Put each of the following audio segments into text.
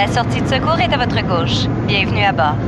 La sortie de secours est à votre gauche. Bienvenue à bord.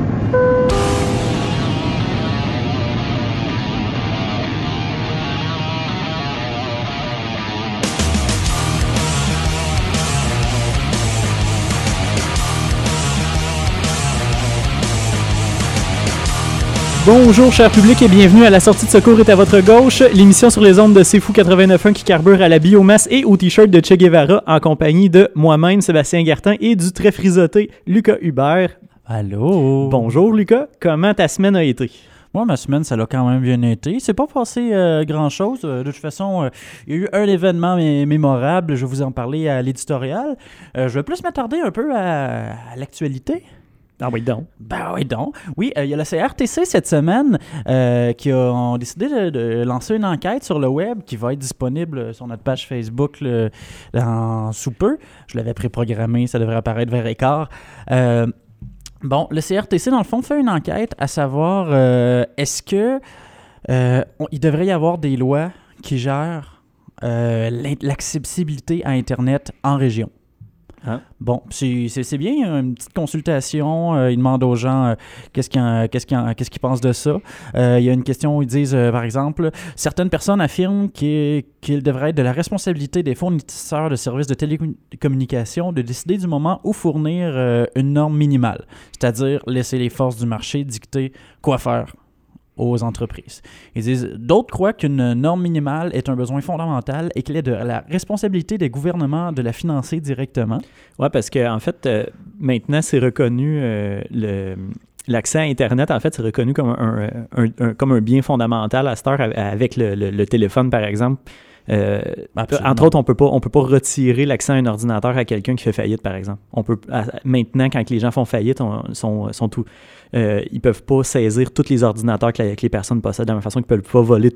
Bonjour cher public et bienvenue à La sortie de secours est à votre gauche, l'émission sur les ondes de C'est Fou 89.1 qui carbure à la biomasse et au t-shirt de Che Guevara en compagnie de moi-même, Sébastien Gartin et du très frisoté Lucas Hubert. Allô? Bonjour Lucas, comment ta semaine a été? Moi, ma semaine, ça l'a quand même bien été. C'est pas passé grand-chose. De toute façon, il y a eu un événement mémorable. Je vais vous en parler à l'éditorial. Je vais plus m'attarder un peu à l'actualité. Ah oui donc. Ben oui donc. Oui, il y a la CRTC cette semaine qui ont décidé de lancer une enquête sur le web qui va être disponible sur notre page Facebook sous peu. Je l'avais préprogrammé, ça devrait apparaître vers écart. Bon, le CRTC, dans le fond, fait une enquête à savoir est-ce que il devrait y avoir des lois qui gèrent l'accessibilité à Internet en région. Hein? Bon, c'est bien, une petite consultation. Ils demandent aux gens qu'est-ce qu'ils pensent de ça. Il y a une question où ils disent, par exemple, certaines personnes affirment qu'il devrait être de la responsabilité des fournisseurs de services de télécommunications de décider du moment où fournir une norme minimale, c'est-à-dire laisser les forces du marché dicter quoi faire aux entreprises. Ils disent, d'autres croient qu'une norme minimale est un besoin fondamental et qu'il est de la responsabilité des gouvernements de la financer directement. Oui, parce qu'en fait, maintenant, c'est reconnu, l'accès à Internet, en fait, c'est reconnu comme un bien fondamental à cette heure avec le téléphone, par exemple. Entre autres, on peut pas retirer l'accès à un ordinateur à quelqu'un qui fait faillite, par exemple. Maintenant, quand les gens font faillite, ils peuvent pas saisir tous les ordinateurs que les personnes possèdent de la même façon qu'ils peuvent pas voler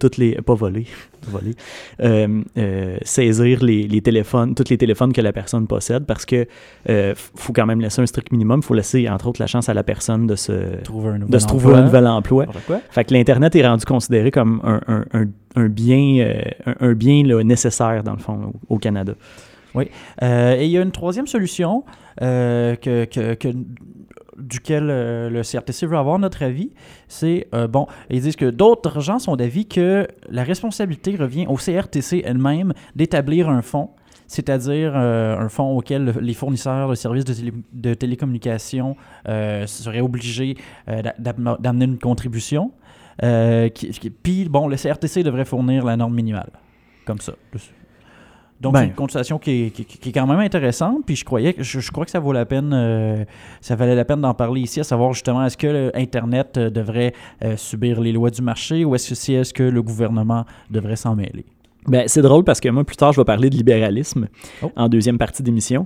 saisir les téléphones, tous les téléphones que la personne possède, parce que faut quand même laisser un strict minimum. Il faut laisser, entre autres, la chance à la personne de se trouver un nouvel emploi. Fait que l'Internet est rendu considéré comme un bien là, nécessaire, dans le fond, au Canada. Oui. Et il y a une troisième solution duquel le CRTC veut avoir notre avis. C'est, ils disent que d'autres gens sont d'avis que la responsabilité revient au CRTC elle-même d'établir un fonds, c'est-à-dire un fonds auquel les fournisseurs de services de télécommunications seraient obligés d'amener une contribution. Puis, le CRTC devrait fournir la norme minimale, comme ça. Donc, c'est une consultation qui est quand même intéressante, puis je crois que ça vaut la peine, ça valait la peine d'en parler ici, à savoir justement, est-ce que Internet devrait subir les lois du marché ou est-ce que le gouvernement devrait s'en mêler? Ben, c'est drôle parce que moi, plus tard, je vais parler de libéralisme en deuxième partie d'émission.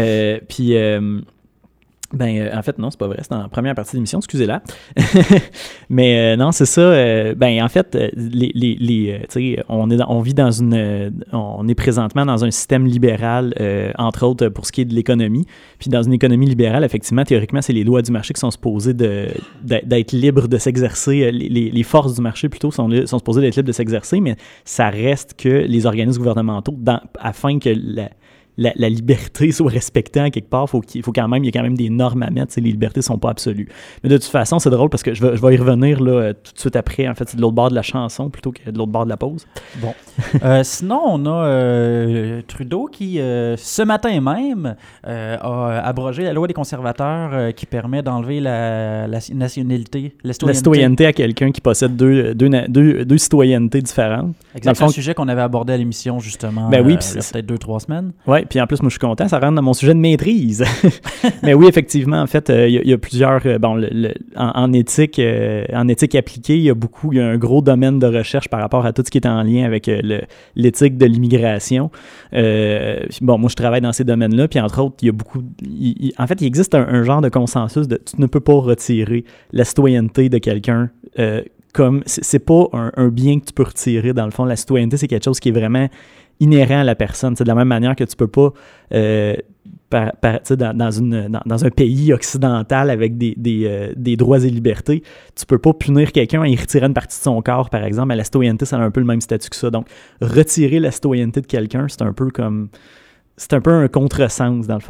En fait, non, c'est pas vrai. C'est dans la première partie de l'émission, excusez-la. Mais non, c'est ça. En fait, on est présentement dans un système libéral, entre autres pour ce qui est de l'économie. Puis dans une économie libérale, effectivement, théoriquement, c'est les lois du marché qui sont supposées d'être libres de s'exercer. Les forces du marché, plutôt, sont supposées d'être libres de s'exercer, mais ça reste que les organismes gouvernementaux, afin que la liberté soit respectée en quelque part, il y a quand même des normes à mettre. Les libertés ne sont pas absolues. Mais de toute façon, c'est drôle parce que je vais y revenir là, tout de suite après. En fait, c'est de l'autre bord de la chanson plutôt que de l'autre bord de la pause. Bon. Sinon, on a Trudeau qui, ce matin même, a abrogé la loi des conservateurs qui permet d'enlever la nationalité, la citoyenneté à quelqu'un qui possède deux citoyennetés différentes. Exactement, un sujet qu'on avait abordé à l'émission, justement, il y a peut-être 2-3 semaines. Oui, puis en plus, moi, je suis content, ça rentre dans mon sujet de maîtrise. Mais oui, effectivement, en fait, il y a plusieurs... en éthique appliquée, il y a un gros domaine de recherche par rapport à tout ce qui est en lien avec l'éthique de l'immigration. Moi, je travaille dans ces domaines-là, puis entre autres, il y a beaucoup... En fait, il existe un genre de consensus de tu ne peux pas retirer la citoyenneté de quelqu'un comme... C'est pas un bien que tu peux retirer, dans le fond. La citoyenneté, c'est quelque chose qui est vraiment inhérent à la personne. C'est de la même manière que tu peux pas, dans un pays occidental avec des droits et libertés, tu peux pas punir quelqu'un en y retirant une partie de son corps, par exemple. À la citoyenneté, ça a un peu le même statut que ça. Donc, retirer la citoyenneté de quelqu'un, c'est un peu un contresens, dans le fond.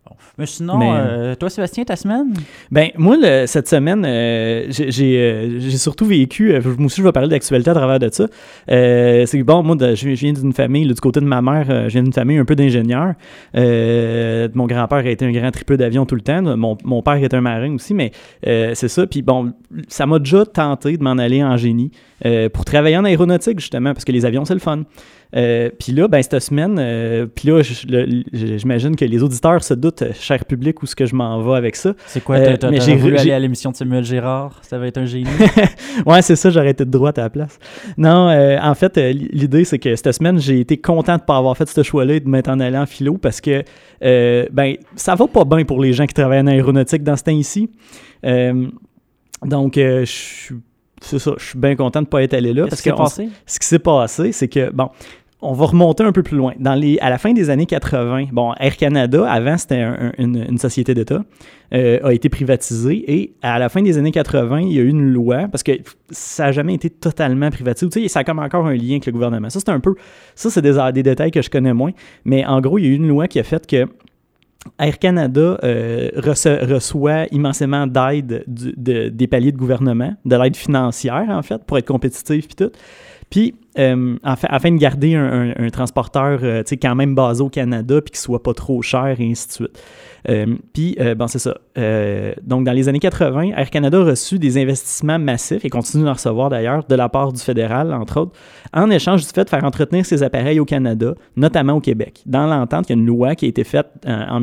Mais sinon, Mais, toi, Sébastien, ta semaine? Ben, moi, cette semaine, j'ai surtout vécu, moi aussi, je vais parler d'actualité à travers de ça. C'est que, bon, moi, je viens d'une famille, là, du côté de ma mère, je viens d'une famille un peu d'ingénieurs. Mon grand-père a été un grand tripeux d'avion tout le temps. Mon père est un marin aussi, mais c'est ça. Puis bon, ça m'a déjà tenté de m'en aller en génie pour travailler en aéronautique, justement, parce que les avions, c'est le fun. Puis là, ben, cette semaine, puis là, j'imagine que les auditeurs se doutent, cher public, où est-ce que je m'en vais avec ça. C'est quoi, t'as voulu aller à l'émission de Samuel Gérard? Ça va être un génie? Ouais, c'est ça, j'aurais été de droite à la place. Non, en fait, l'idée, c'est que cette semaine, j'ai été content de ne pas avoir fait ce choix-là et de m'être en allant en philo parce que, ben, ça va pas bien pour les gens qui travaillent en aéronautique dans ce temps-ci. Donc, c'est ça, je suis bien content de ne pas être allé là. Qu'est-ce qui s'est passé? Ce qui s'est passé, c'est que, bon, on va remonter un peu plus loin. À la fin des années 80, bon, Air Canada, avant, c'était une société d'État, a été privatisée. Et à la fin des années 80, il y a eu une loi, parce que ça n'a jamais été totalement privatisé. Tu sais, ça a comme encore un lien avec le gouvernement. Ça, c'est des détails que je connais moins. Mais en gros, il y a eu une loi qui a fait que Air Canada reçoit immensément d'aide des paliers de gouvernement, de l'aide financière, en fait, pour être compétitif puis tout. Puis, afin de garder un transporteur quand même basé au Canada puis qui soit pas trop cher et ainsi de suite. Puis, bon, c'est ça. Donc, dans les années 80, Air Canada a reçu des investissements massifs et continue d'en recevoir d'ailleurs de la part du fédéral, entre autres, en échange du fait de faire entretenir ses appareils au Canada, notamment au Québec. Dans l'entente, il y a une loi qui a été faite en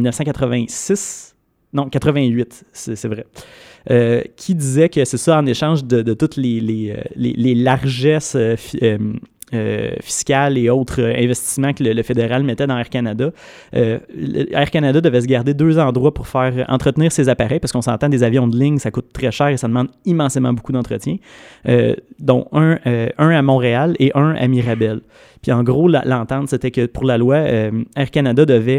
1988, c'est vrai. Qui disait que c'est ça en échange de toutes les largesses fiscales et autres investissements que le fédéral mettait dans Air Canada. Air Canada devait se garder 2 endroits pour faire entretenir ses appareils, parce qu'on s'entend, des avions de ligne, ça coûte très cher et ça demande immensément beaucoup d'entretien, dont un à Montréal et un à Mirabel. Puis en gros, l'entente, c'était que pour la loi, Air Canada devait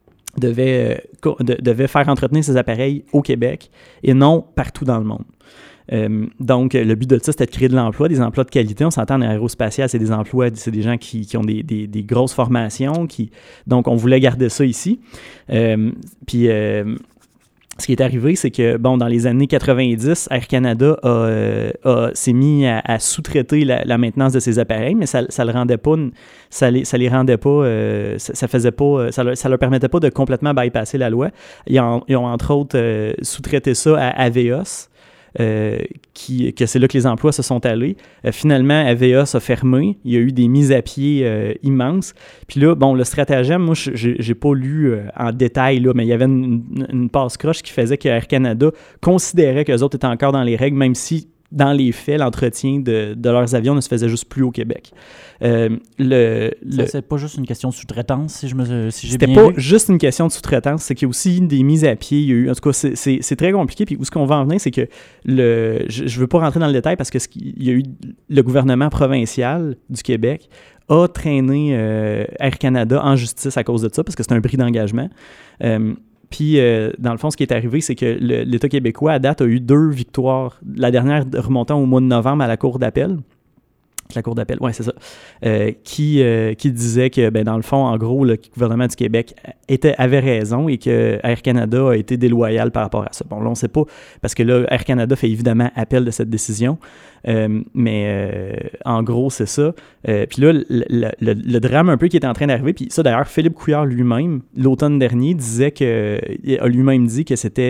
faire entretenir ses appareils au Québec et non partout dans le monde. Donc, le but de ça, c'était de créer de l'emploi, des emplois de qualité. On s'entend en aérospatial, c'est des emplois, c'est des gens qui ont des grosses formations. Donc, on voulait garder ça ici. Puis, ce qui est arrivé, c'est que, bon, dans les années 90, Air Canada s'est mis à sous-traiter la maintenance de ses appareils, mais ça le rendait pas, ça les rendait pas, ça faisait pas, ça leur permettait pas de complètement bypasser la loi. Ils ont entre autres sous-traité ça à Avios. Que c'est là que les emplois se sont allés. Finalement, Avios a fermé. Il y a eu des mises à pied immenses. Puis là, bon, le stratagème, moi, j'ai pas lu en détail, là, mais il y avait une passe-croche qui faisait que Air Canada considérait qu'eux autres étaient encore dans les règles, même si, dans les faits, l'entretien de leurs avions ne se faisait juste plus au Québec. C'est pas juste une question de sous-traitance, si j'ai bien vu. C'était pas juste une question de sous-traitance, c'est qu'il y a aussi des mises à pied. Il y a eu, en tout cas, c'est très compliqué. Puis où ce qu'on va en venir, c'est que je veux pas rentrer dans le détail parce que il y a eu le gouvernement provincial du Québec a traîné Air Canada en justice à cause de ça, parce que c'est un bris d'engagement. Puis, dans le fond, ce qui est arrivé, c'est que l'État québécois, à date, a eu 2 victoires. La dernière remontant au mois de novembre à la Cour d'appel. La Cour d'appel, oui, c'est ça. Qui disait que, ben, dans le fond, en gros, le gouvernement du Québec avait raison et que Air Canada a été déloyal par rapport à ça. Bon, là, on ne sait pas, parce que là, Air Canada fait évidemment appel de cette décision. Mais en gros, c'est ça. Puis là, le drame un peu qui est en train d'arriver, puis ça d'ailleurs, Philippe Couillard lui-même, l'automne dernier, a lui-même dit que c'est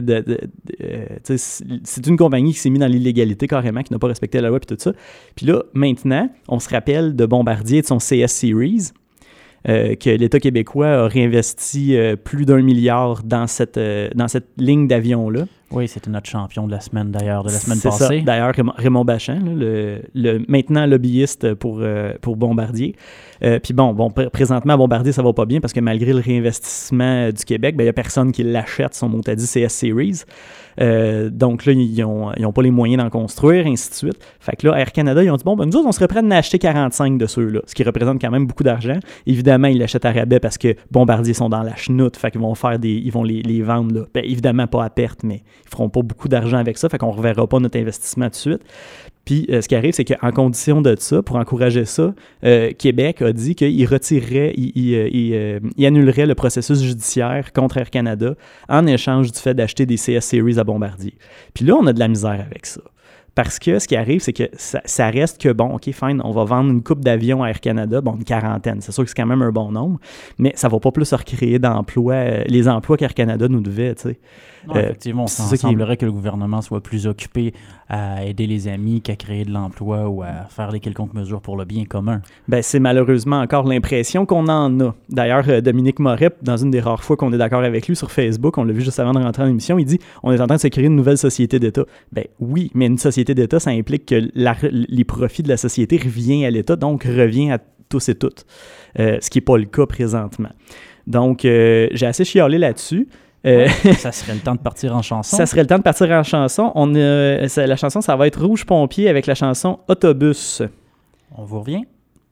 une compagnie qui s'est mise dans l'illégalité carrément, qui n'a pas respecté la loi puis tout ça. Puis là, maintenant, on se rappelle de Bombardier et de son CS Series, que l'État québécois a réinvesti plus d'1 milliard dans cette ligne d'avions-là. Oui, c'était notre champion de la semaine, d'ailleurs, de la semaine passée. C'est ça. D'ailleurs, Raymond Bachand, là, le maintenant lobbyiste pour Bombardier. Puis bon, présentement, Bombardier, ça va pas bien parce que malgré le réinvestissement du Québec, il n'y a personne qui l'achète, son mot à dit CS Series. Donc là, ils ont pas les moyens d'en construire, ainsi de suite. Fait que là, Air Canada, ils ont dit, bon, nous autres, on serait prêts à en acheter 45 de ceux-là, ce qui représente quand même beaucoup d'argent. Évidemment, ils l'achètent à rabais parce que Bombardier sont dans la chenoute, fait qu'ils vont les vendre, là. Ben, évidemment, pas à perte, mais feront pas beaucoup d'argent avec ça, fait qu'on ne reverra pas notre investissement tout de suite. Puis, ce qui arrive, c'est qu'en condition de ça, pour encourager ça, Québec a dit qu'il retirerait, il annulerait le processus judiciaire contre Air Canada en échange du fait d'acheter des CS Series à Bombardier. Puis là, on a de la misère avec ça. Parce que ce qui arrive, c'est que ça reste que, bon, OK, fine, on va vendre une coupe d'avions à Air Canada, bon, une quarantaine. C'est sûr que c'est quand même un bon nombre, mais ça ne va pas plus recréer d'emplois, les emplois qu'Air Canada nous devait, tu sais. Non, effectivement, il semblerait que le gouvernement soit plus occupé à aider les amis qu'à créer de l'emploi ou à faire des quelconques mesures pour le bien commun. Ben, c'est malheureusement encore l'impression qu'on en a. D'ailleurs, Dominique Moret, dans une des rares fois qu'on est d'accord avec lui sur Facebook, on l'a vu juste avant de rentrer en émission, il dit « On est en train de se créer une nouvelle société d'État. » Ben oui, mais une société d'État, ça implique que les profits de la société reviennent à l'État, donc revient à tous et toutes, ce qui n'est pas le cas présentement. Donc, j'ai assez chialé là-dessus. Ça serait le temps de partir en chanson. Ça serait le temps de partir en chanson. La chanson, ça va être Rouge Pompier avec la chanson Autobus. On vous revient.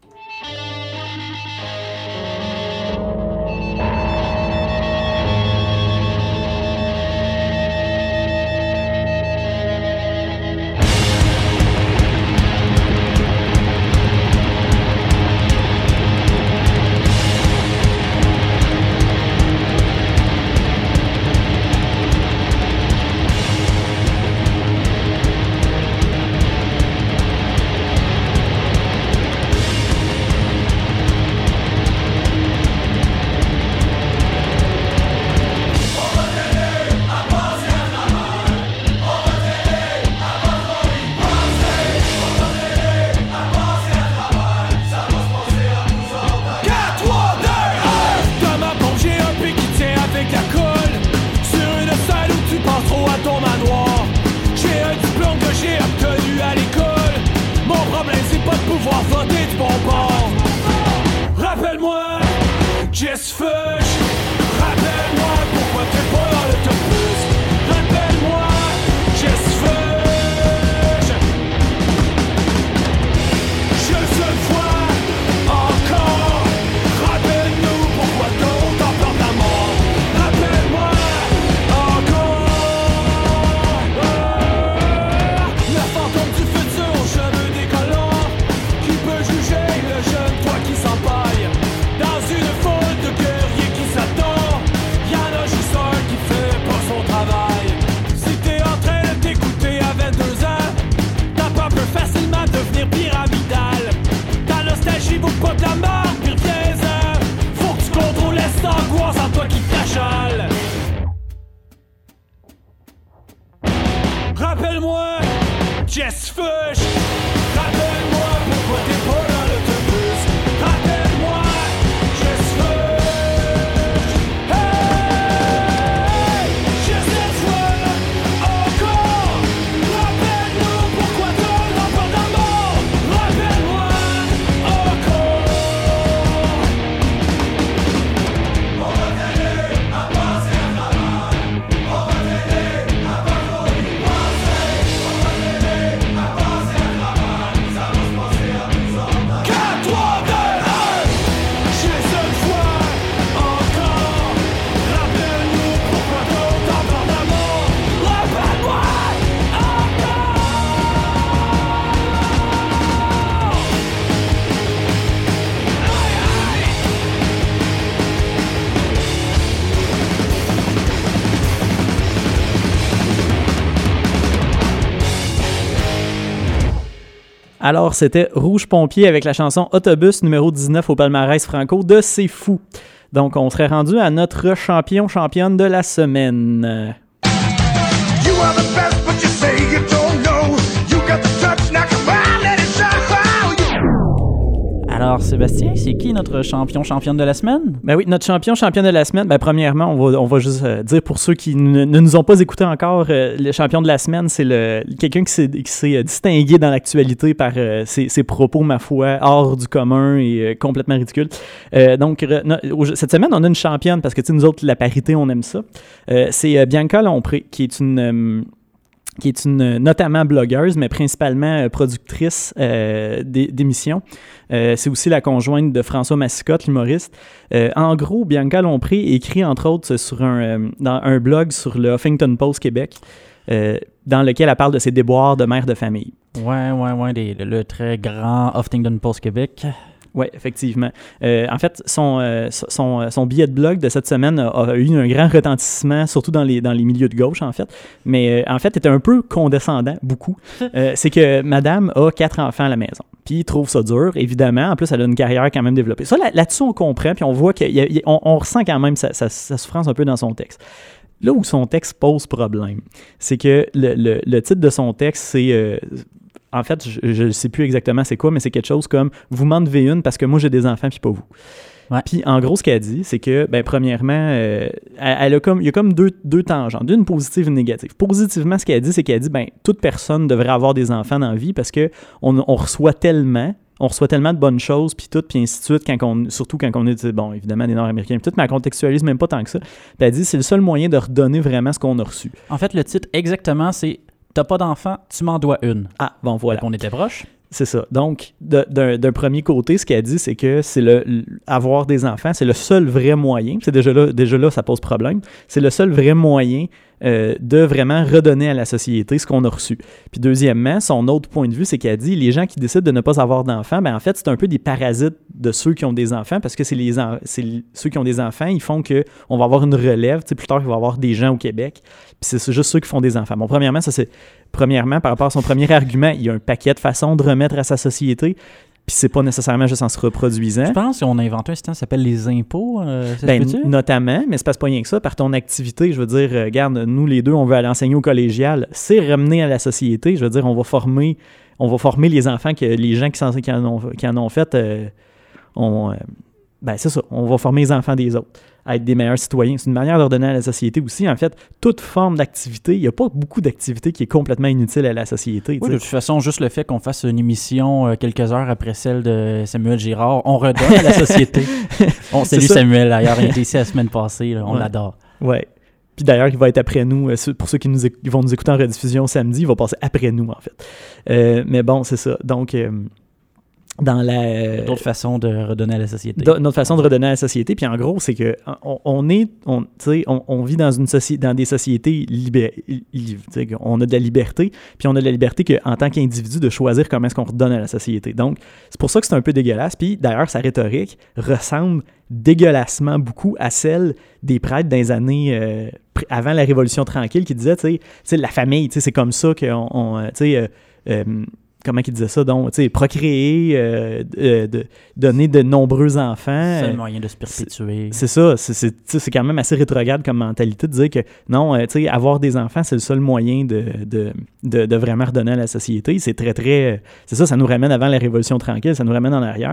Rappelle-moi, Jess Fush. Rappelle-moi pourquoi t'es pas dans l'autobus. Rappelle-moi, Jess Fush. Hey, Jess Fush. Encore. Rappelle-nous pourquoi t'as l'enfant d'amour. Rappelle-moi encore. On va t'aider à passer à travers. On va t'aider à pas trop y penser. On va t'aider à passer à travers. Ça va se passer à nous autres. 4, 3, 2, 1. J'ai cette fois encore. Rappelle-nous pourquoi t'as encore d'amour. Rappelle-moi encore. Alors, c'était Rouge Pompier avec la chanson Autobus numéro 19 au palmarès franco de C'est Fou. Donc, on serait rendu à notre championne de la semaine. You are the best, but you say you don't know. You got the touch, now come on, let it show. Alors, Sébastien, c'est qui notre championne de la semaine? Ben oui, notre championne de la semaine, ben premièrement, on va juste dire pour ceux qui ne nous ont pas écoutés encore, le champion de la semaine, c'est quelqu'un qui s'est distingué dans l'actualité par ses propos, ma foi, hors du commun et complètement ridicules. Donc, cette semaine, on a une championne, parce que nous autres, la parité, on aime ça. C'est Bianca Lompré, qui est une qui est notamment blogueuse, mais principalement productrice d'émissions. C'est aussi la conjointe de François Massicotte, l'humoriste. En gros, Bianca Lompré écrit, entre autres, dans un blog sur le Huffington Post Québec, dans lequel elle parle de ses déboires de mère de famille. Ouais, le très grand Huffington Post Québec. Oui, effectivement. En fait, son billet de blog de cette semaine a eu un grand retentissement, surtout dans les milieux de gauche, en fait. Mais en fait, était un peu condescendant, beaucoup. C'est que madame a 4 enfants à la maison. Puis il trouve ça dur, évidemment. En plus, elle a une carrière quand même développée. Ça, là-dessus, on comprend, puis on voit qu'on ressent quand même sa souffrance un peu dans son texte. Là où son texte pose problème, c'est que le titre de son texte, c'est... en fait, je ne sais plus exactement c'est quoi, mais c'est quelque chose comme « Vous m'en devez une parce que moi, j'ai des enfants puis pas vous. » Ouais. Puis, en gros, ce qu'elle dit, c'est que, premièrement, il y a comme deux tangentes, une positive et une négative. Positivement, ce qu'elle dit, c'est qu'elle dit toute personne devrait avoir des enfants dans la vie parce qu'on reçoit tellement de bonnes choses, puis tout, puis ainsi de suite, surtout quand on est, bon, évidemment, des Nord-Américains, puis tout, mais elle contextualise même pas tant que ça. Puis elle dit, c'est le seul moyen de redonner vraiment ce qu'on a reçu. En fait, le titre, exactement, c'est « T'as pas d'enfant, tu m'en dois une ». Ah, bon, voilà. Donc, on était proche. C'est ça. Donc, d'un premier côté, ce qu'elle dit, c'est que avoir des enfants, c'est le seul vrai moyen. C'est déjà là, ça pose problème. C'est le seul vrai moyen de vraiment redonner à la société ce qu'on a reçu. Puis deuxièmement, son autre point de vue, c'est qu'elle dit les gens qui décident de ne pas avoir d'enfants, en fait, c'est un peu des parasites de ceux qui ont des enfants parce que c'est ceux qui ont des enfants, ils font qu'on va avoir une relève. Tu sais, plus tard, il va y avoir des gens au Québec. Puis c'est juste ceux qui font des enfants. Bon, premièrement, par rapport à son premier argument, il y a un paquet de façons de remettre à sa société. Puis c'est pas nécessairement juste en se reproduisant. Je pense qu'on a inventé un système qui s'appelle les impôts. Notamment, mais c'est pas rien que ça. Par ton activité, je veux dire, regarde, nous les deux, on veut aller enseigner au collégial. C'est ramener à la société. Je veux dire, on va former les enfants que les gens qui en ont fait. C'est ça. On va former les enfants des autres à être des meilleurs citoyens. C'est une manière de redonner à la société aussi. En fait, toute forme d'activité, il n'y a pas beaucoup d'activité qui est complètement inutile à la société. Oui, de toute façon, juste le fait qu'on fasse une émission quelques heures après celle de Samuel Girard, on redonne à la société. On salue Samuel, d'ailleurs, il était ici la semaine passée, là, on l'adore. Ouais. Puis d'ailleurs, il va être après nous. Pour ceux qui vont nous écouter en rediffusion samedi, il va passer après nous, en fait. Mais bon, c'est ça. Donc... d'autres façons de redonner à la société. Notre façon de redonner à la société. Puis en gros, c'est que on vit dans des sociétés on a de la liberté, puis on a de la liberté en tant qu'individu de choisir comment est-ce qu'on redonne à la société. Donc, c'est pour ça que c'est un peu dégueulasse. Puis d'ailleurs, sa rhétorique ressemble dégueulassement beaucoup à celle des prêtres dans les années avant la Révolution tranquille qui disaient, tu sais, la famille, tu sais, c'est comme ça qu'on comment il disait ça, donc, tu sais, procréer, donner de nombreux enfants. C'est le moyen de se perpétuer. C'est ça, c'est quand même assez rétrograde comme mentalité de dire que non, tu sais, avoir des enfants, c'est le seul moyen de vraiment redonner à la société. C'est très, c'est ça nous ramène avant la Révolution tranquille, ça nous ramène en arrière.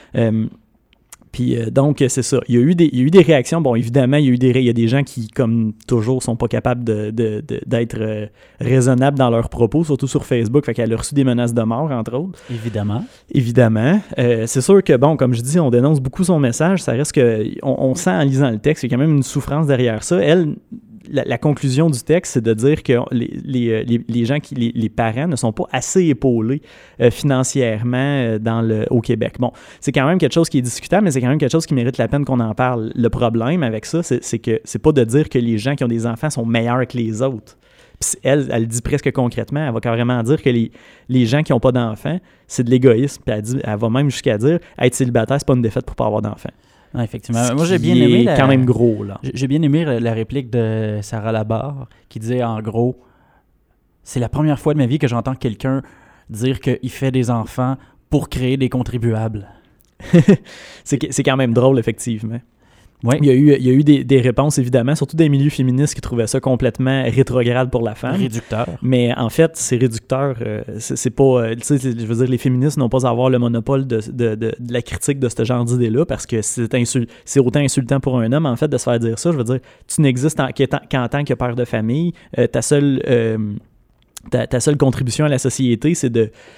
Puis donc, c'est ça. Il y a eu des réactions. Bon, évidemment, il y a des gens qui, comme toujours, sont pas capables d'être raisonnables dans leurs propos, surtout sur Facebook. Fait qu'elle a reçu des menaces de mort, entre autres. Évidemment. C'est sûr que, bon, comme je dis, on dénonce beaucoup son message. Ça reste que on sent en lisant le texte qu'il y a quand même une souffrance derrière ça. Elle... La conclusion du texte, c'est de dire que les gens, les parents ne sont pas assez épaulés financièrement au Québec. Bon, c'est quand même quelque chose qui est discutable, mais c'est quand même quelque chose qui mérite la peine qu'on en parle. Le problème avec ça, c'est que c'est pas de dire que les gens qui ont des enfants sont meilleurs que les autres. Puis elle dit presque concrètement, elle va carrément dire que les gens qui n'ont pas d'enfants, c'est de l'égoïsme. Puis elle va même jusqu'à dire être célibataire, c'est pas une défaite pour pas avoir d'enfants. Ah, effectivement. Moi, j'ai bien aimé quand même gros, là. J'ai bien aimé la réplique de Sarah Labarre qui disait en gros, c'est la première fois de ma vie que j'entends quelqu'un dire qu'il fait des enfants pour créer des contribuables. C'est quand même drôle, effectivement. Oui. Il y a eu des réponses, évidemment, surtout des milieux féministes qui trouvaient ça complètement rétrograde pour la femme. Réducteur. Mais en fait, c'est réducteur. C'est pas... tu sais, je veux dire, les féministes n'ont pas à avoir le monopole de la critique de ce genre d'idée-là parce que c'est autant insultant pour un homme, en fait, de se faire dire ça. Je veux dire, tu n'existes qu'en tant que père de famille. Ta seule contribution à la société, c'est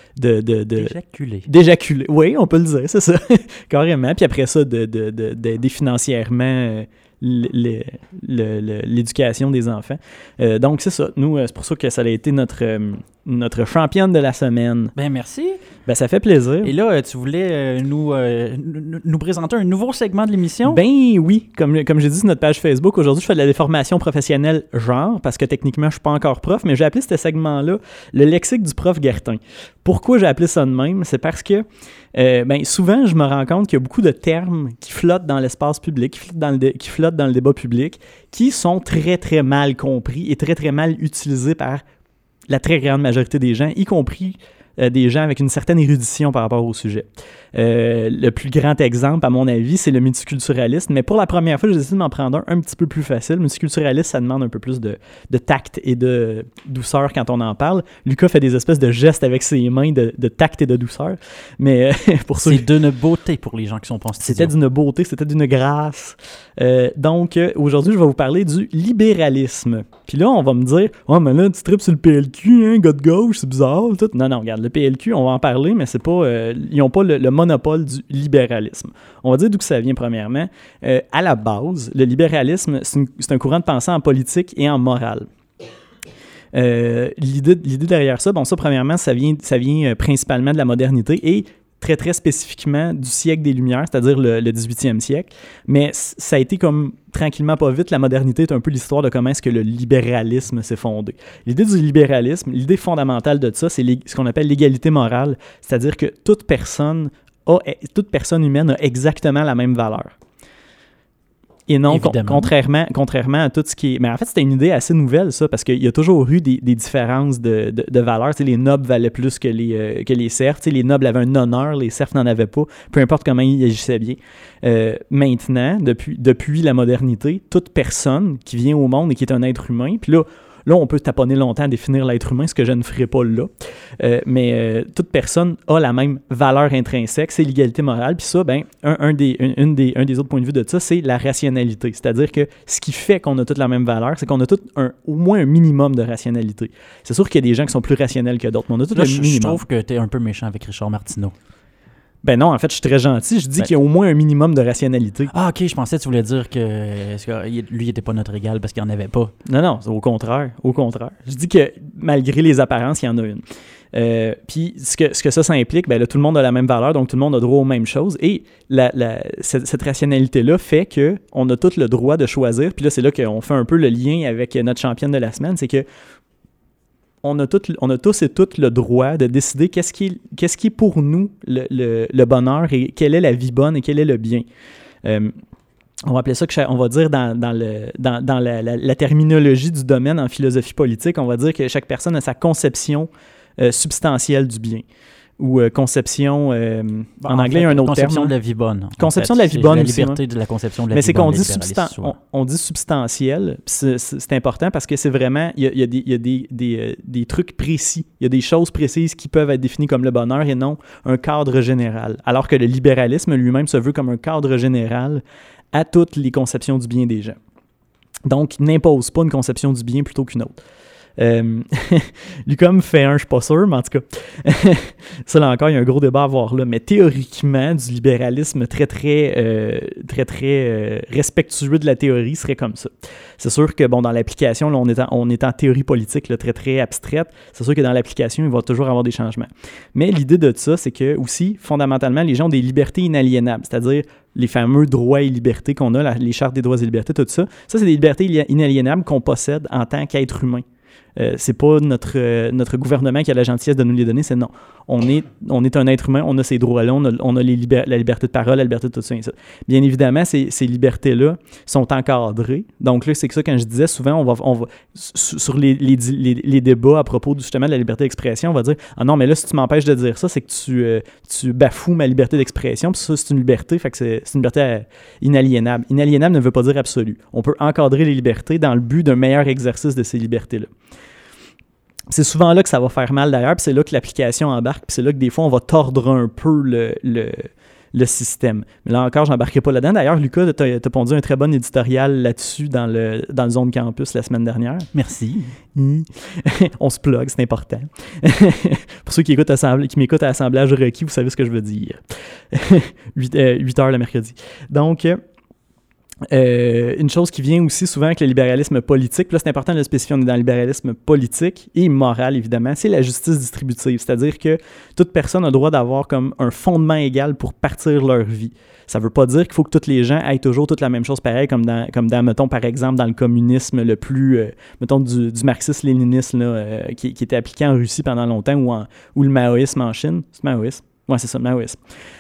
d'éjaculer. Oui, on peut le dire, c'est ça. Carrément. Puis après ça, d'aider financièrement l'éducation des enfants. Donc, c'est ça. Nous, c'est pour ça que ça a été notre championne de la semaine. Ben merci. Ben, ça fait plaisir. Et là, tu voulais nous présenter un nouveau segment de l'émission? Ben oui, comme j'ai dit sur notre page Facebook, aujourd'hui, je fais de la déformation professionnelle genre, parce que techniquement, je suis pas encore prof, mais j'ai appelé ce segment-là le lexique du prof Guertin. Pourquoi j'ai appelé ça de même? C'est parce que souvent, je me rends compte qu'il y a beaucoup de termes qui flottent dans l'espace public, qui flottent dans le débat public, qui sont très, très mal compris et très, très mal utilisés par la très grande majorité des gens, y compris des gens avec une certaine érudition par rapport au sujet. Le plus grand exemple, à mon avis, c'est le multiculturalisme, mais pour la première fois, j'ai décidé de m'en prendre un petit peu plus facile. Le multiculturalisme, ça demande un peu plus de tact et de douceur quand on en parle. Lucas fait des espèces de gestes avec ses mains de tact et de douceur, mais pour ceux... C'est d'une beauté pour les gens qui sont pas en studio. C'était d'une beauté, c'était d'une grâce. Donc, aujourd'hui, je vais vous parler du libéralisme. Puis là, on va me dire « Oh, mais là, tu tripes sur le PLQ, hein, gars de gauche, c'est bizarre. » tout. Non, regarde, le PLQ, on va en parler, mais c'est pas... ils n'ont pas le monopole du libéralisme. On va dire d'où que ça vient, premièrement. À la base, le libéralisme, c'est un courant de pensée en politique et en morale. L'idée derrière ça, bon, ça, premièrement, ça vient principalement de la modernité et très, très spécifiquement du siècle des Lumières, c'est-à-dire le 18e siècle. Mais ça a été comme tranquillement pas vite, la modernité est un peu l'histoire de comment est-ce que le libéralisme s'est fondé. L'idée du libéralisme, l'idée fondamentale de ça, c'est ce qu'on appelle l'égalité morale, c'est-à-dire que toute personne humaine a exactement la même valeur. Et non, contrairement à tout ce qui est... Mais en fait, c'était une idée assez nouvelle, ça, parce qu'il y a toujours eu des différences de valeurs. Tu sais, les nobles valaient plus que les serfs. Tu sais, les nobles avaient un honneur, les serfs n'en avaient pas, peu importe comment ils agissaient bien. Maintenant, depuis la modernité, toute personne qui vient au monde et qui est un être humain, puis là, on peut taponner longtemps à définir l'être humain, ce que je ne ferai pas là. Mais toute personne a la même valeur intrinsèque, c'est l'égalité morale. Puis ça, un des autres points de vue de ça, c'est la rationalité. C'est-à-dire que ce qui fait qu'on a toutes la même valeur, c'est qu'on a au moins un minimum de rationalité. C'est sûr qu'il y a des gens qui sont plus rationnels que d'autres, mais on a tout le minimum. Je trouve que tu es un peu méchant avec Richard Martineau. Ben non, en fait, je suis très gentil. Je dis qu'il y a au moins un minimum de rationalité. Ah, OK, je pensais que tu voulais dire que lui, il n'était pas notre égal parce qu'il n'y en avait pas. Non, c'est au contraire. Je dis que malgré les apparences, il y en a une. Puis ce que ça implique, ben là, tout le monde a la même valeur, donc tout le monde a droit aux mêmes choses. Et cette rationalité-là fait qu'on a tous le droit de choisir. Puis là, c'est là qu'on fait un peu le lien avec notre championne de la semaine, c'est que on a tous et toutes le droit de décider qu'est-ce qui est pour nous le bonheur et quelle est la vie bonne et quel est le bien. On va appeler ça, on va dire dans la terminologie du domaine en philosophie politique, on va dire que chaque personne a sa conception substantielle du bien. Ou conception, en anglais, il y a un autre terme. Conception de la vie bonne. Conception de la vie bonne. La liberté de la conception de la vie bonne. Mais c'est qu'on dit, on dit substantiel, c'est important parce que c'est vraiment, il y a des trucs précis, il y a des choses précises qui peuvent être définies comme le bonheur et non un cadre général. Alors que le libéralisme lui-même se veut comme un cadre général à toutes les conceptions du bien des gens. Donc, il n'impose pas une conception du bien plutôt qu'une autre. Lucas me fait je suis pas sûr, mais en tout cas, ça là encore, il y a un gros débat à avoir là, mais théoriquement, du libéralisme très respectueux de la théorie serait comme ça. C'est sûr que, bon, dans l'application, là, on est en théorie politique là, très, très abstraite, c'est sûr que dans l'application, il va toujours avoir des changements. Mais l'idée de ça, c'est que, aussi, fondamentalement, les gens ont des libertés inaliénables, c'est-à-dire les fameux droits et libertés qu'on a, les chartes des droits et libertés, tout ça, c'est des libertés inaliénables qu'on possède en tant qu'être humain. C'est pas notre gouvernement qui a la gentillesse de nous les donner, c'est non. On est un être humain, on a ces droits-là, on a la liberté de parole, la liberté de tout ça et ça. Bien évidemment, ces libertés-là sont encadrées. Donc là, c'est que ça, quand je disais, souvent, on va sur les débats à propos justement de la liberté d'expression, on va dire « Ah non, mais là, si tu m'empêches de dire ça, c'est que tu bafoues ma liberté d'expression, puis ça, c'est une liberté, fait que c'est une liberté inaliénable. » Inaliénable ne veut pas dire absolu. On peut encadrer les libertés dans le but d'un meilleur exercice de ces libertés-là. C'est souvent là que ça va faire mal d'ailleurs, puis c'est là que l'application embarque, puis c'est là que des fois on va tordre un peu le système. Mais là encore, je n'embarquerai pas là-dedans. D'ailleurs, Lucas, tu as pondu un très bon éditorial là-dessus dans le Zone Campus la semaine dernière. Merci. On se plug, c'est important. Pour ceux qui m'écoutent à Assemblage requis, vous savez ce que je veux dire. 8 heures le mercredi. Donc, Une chose qui vient aussi souvent avec le libéralisme politique, puis là c'est important de le spécifier, on est dans le libéralisme politique et moral évidemment, c'est la justice distributive, c'est-à-dire que toute personne a le droit d'avoir comme un fondement égal pour partir leur vie. Ça veut pas dire qu'il faut que tous les gens aient toujours toute la même chose pareil, comme dans mettons par exemple dans le communisme le plus, mettons du marxisme-léninisme là, qui était appliqué en Russie pendant longtemps ou le maoïsme en Chine. C'est maoïsme? Ouais, c'est ça, maoïsme.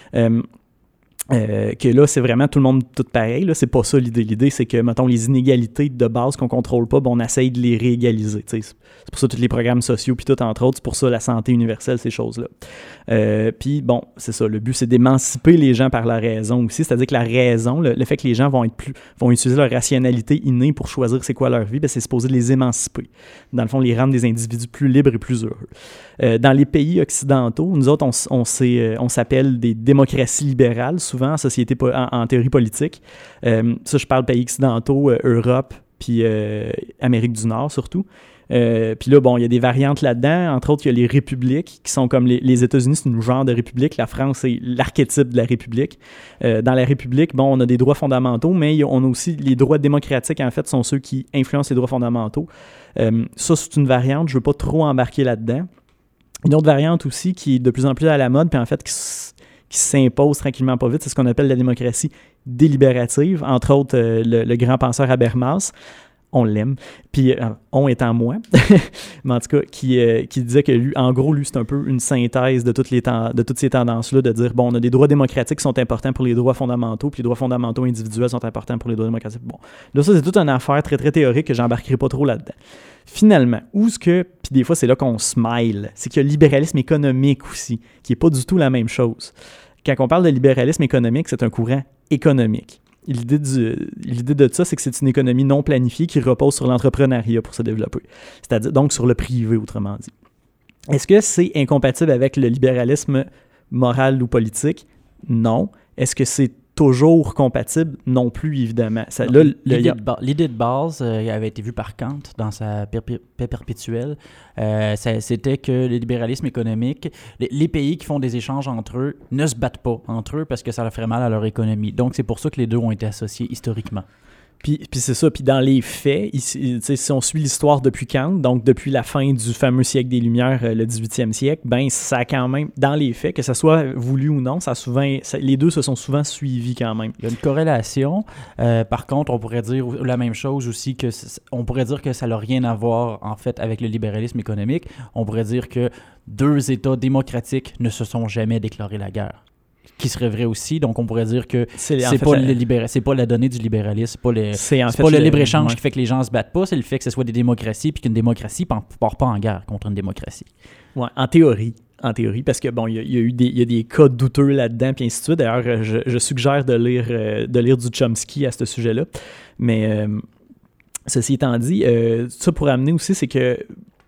Que là, c'est vraiment tout le monde tout pareil. Là, c'est pas ça l'idée. L'idée, c'est que, mettons, les inégalités de base qu'on contrôle pas, on essaye de les réégaliser. C'est pour ça tous les programmes sociaux, puis tout, entre autres, c'est pour ça la santé universelle, ces choses-là. Puis, bon, c'est ça. Le but, c'est d'émanciper les gens par la raison aussi. C'est-à-dire que la raison, le fait que les gens vont utiliser leur rationalité innée pour choisir c'est quoi leur vie, c'est supposé les émanciper. Dans le fond, les rendre des individus plus libres et plus heureux. Dans les pays occidentaux, nous autres, on s'appelle des démocraties libérales, souvent en société en théorie politique. Ça, je parle pays occidentaux, Europe, puis Amérique du Nord surtout. Puis là, bon, il y a des variantes là-dedans. Entre autres, il y a les républiques qui sont comme les États-Unis, c'est un genre de république. La France, c'est l'archétype de la république. Dans la république, bon, on a des droits fondamentaux, mais on a aussi les droits démocratiques, en fait, sont ceux qui influencent les droits fondamentaux. Ça, c'est une variante. Je ne veux pas trop embarquer là-dedans. Une autre variante aussi qui est de plus en plus à la mode, puis en fait, qui s'impose tranquillement pas vite, c'est ce qu'on appelle la démocratie délibérative, entre autres le grand penseur Habermas, on l'aime, puis on étant moi, mais en tout cas, qui disait que lui, en gros, lui, c'est un peu une synthèse de toutes ces tendances-là, de dire, bon, on a des droits démocratiques qui sont importants pour les droits fondamentaux, puis les droits fondamentaux individuels sont importants pour les droits démocratiques. Bon, là, ça, c'est toute une affaire très, très théorique que j'embarquerai pas trop là-dedans. Finalement, puis des fois, c'est là qu'on smile, c'est qu'il y a le libéralisme économique aussi, qui n'est pas du tout la même chose. Quand on parle de libéralisme économique, c'est un courant économique. L'idée de ça, c'est que c'est une économie non planifiée qui repose sur l'entrepreneuriat pour se développer, c'est-à-dire donc sur le privé, autrement dit. Est-ce que c'est incompatible avec le libéralisme moral ou politique? Non. Est-ce que c'est toujours compatible? Non plus, évidemment. Ça, là, l'idée de base avait été vue par Kant dans sa paix perpétuelle. C'était que le libéralisme économique, les pays qui font des échanges entre eux ne se battent pas entre eux parce que ça leur ferait mal à leur économie. Donc, c'est pour ça que les deux ont été associés historiquement. Puis c'est ça, puis dans les faits, ici, si on suit l'histoire depuis Kant, donc depuis la fin du fameux siècle des Lumières, le 18e siècle, ben ça a quand même, dans les faits, que ça soit voulu ou non, les deux se sont souvent suivis quand même. Il y a une corrélation. Par contre, on pourrait dire la même chose aussi, on pourrait dire que ça n'a rien à voir en fait avec le libéralisme économique. On pourrait dire que deux États démocratiques ne se sont jamais déclaré la guerre. Qui serait vrai aussi, donc on pourrait dire que c'est pas la donnée du libéralisme, c'est pas le libre-échange qui fait que les gens se battent pas, c'est le fait que ce soit des démocraties puis qu'une démocratie ne part pas en guerre contre une démocratie. Ouais, en théorie, parce que bon, il y a des cas douteux là-dedans puis ainsi de suite. D'ailleurs, je suggère de lire du Chomsky à ce sujet-là. Mais ceci étant dit, ça pour amener aussi, c'est que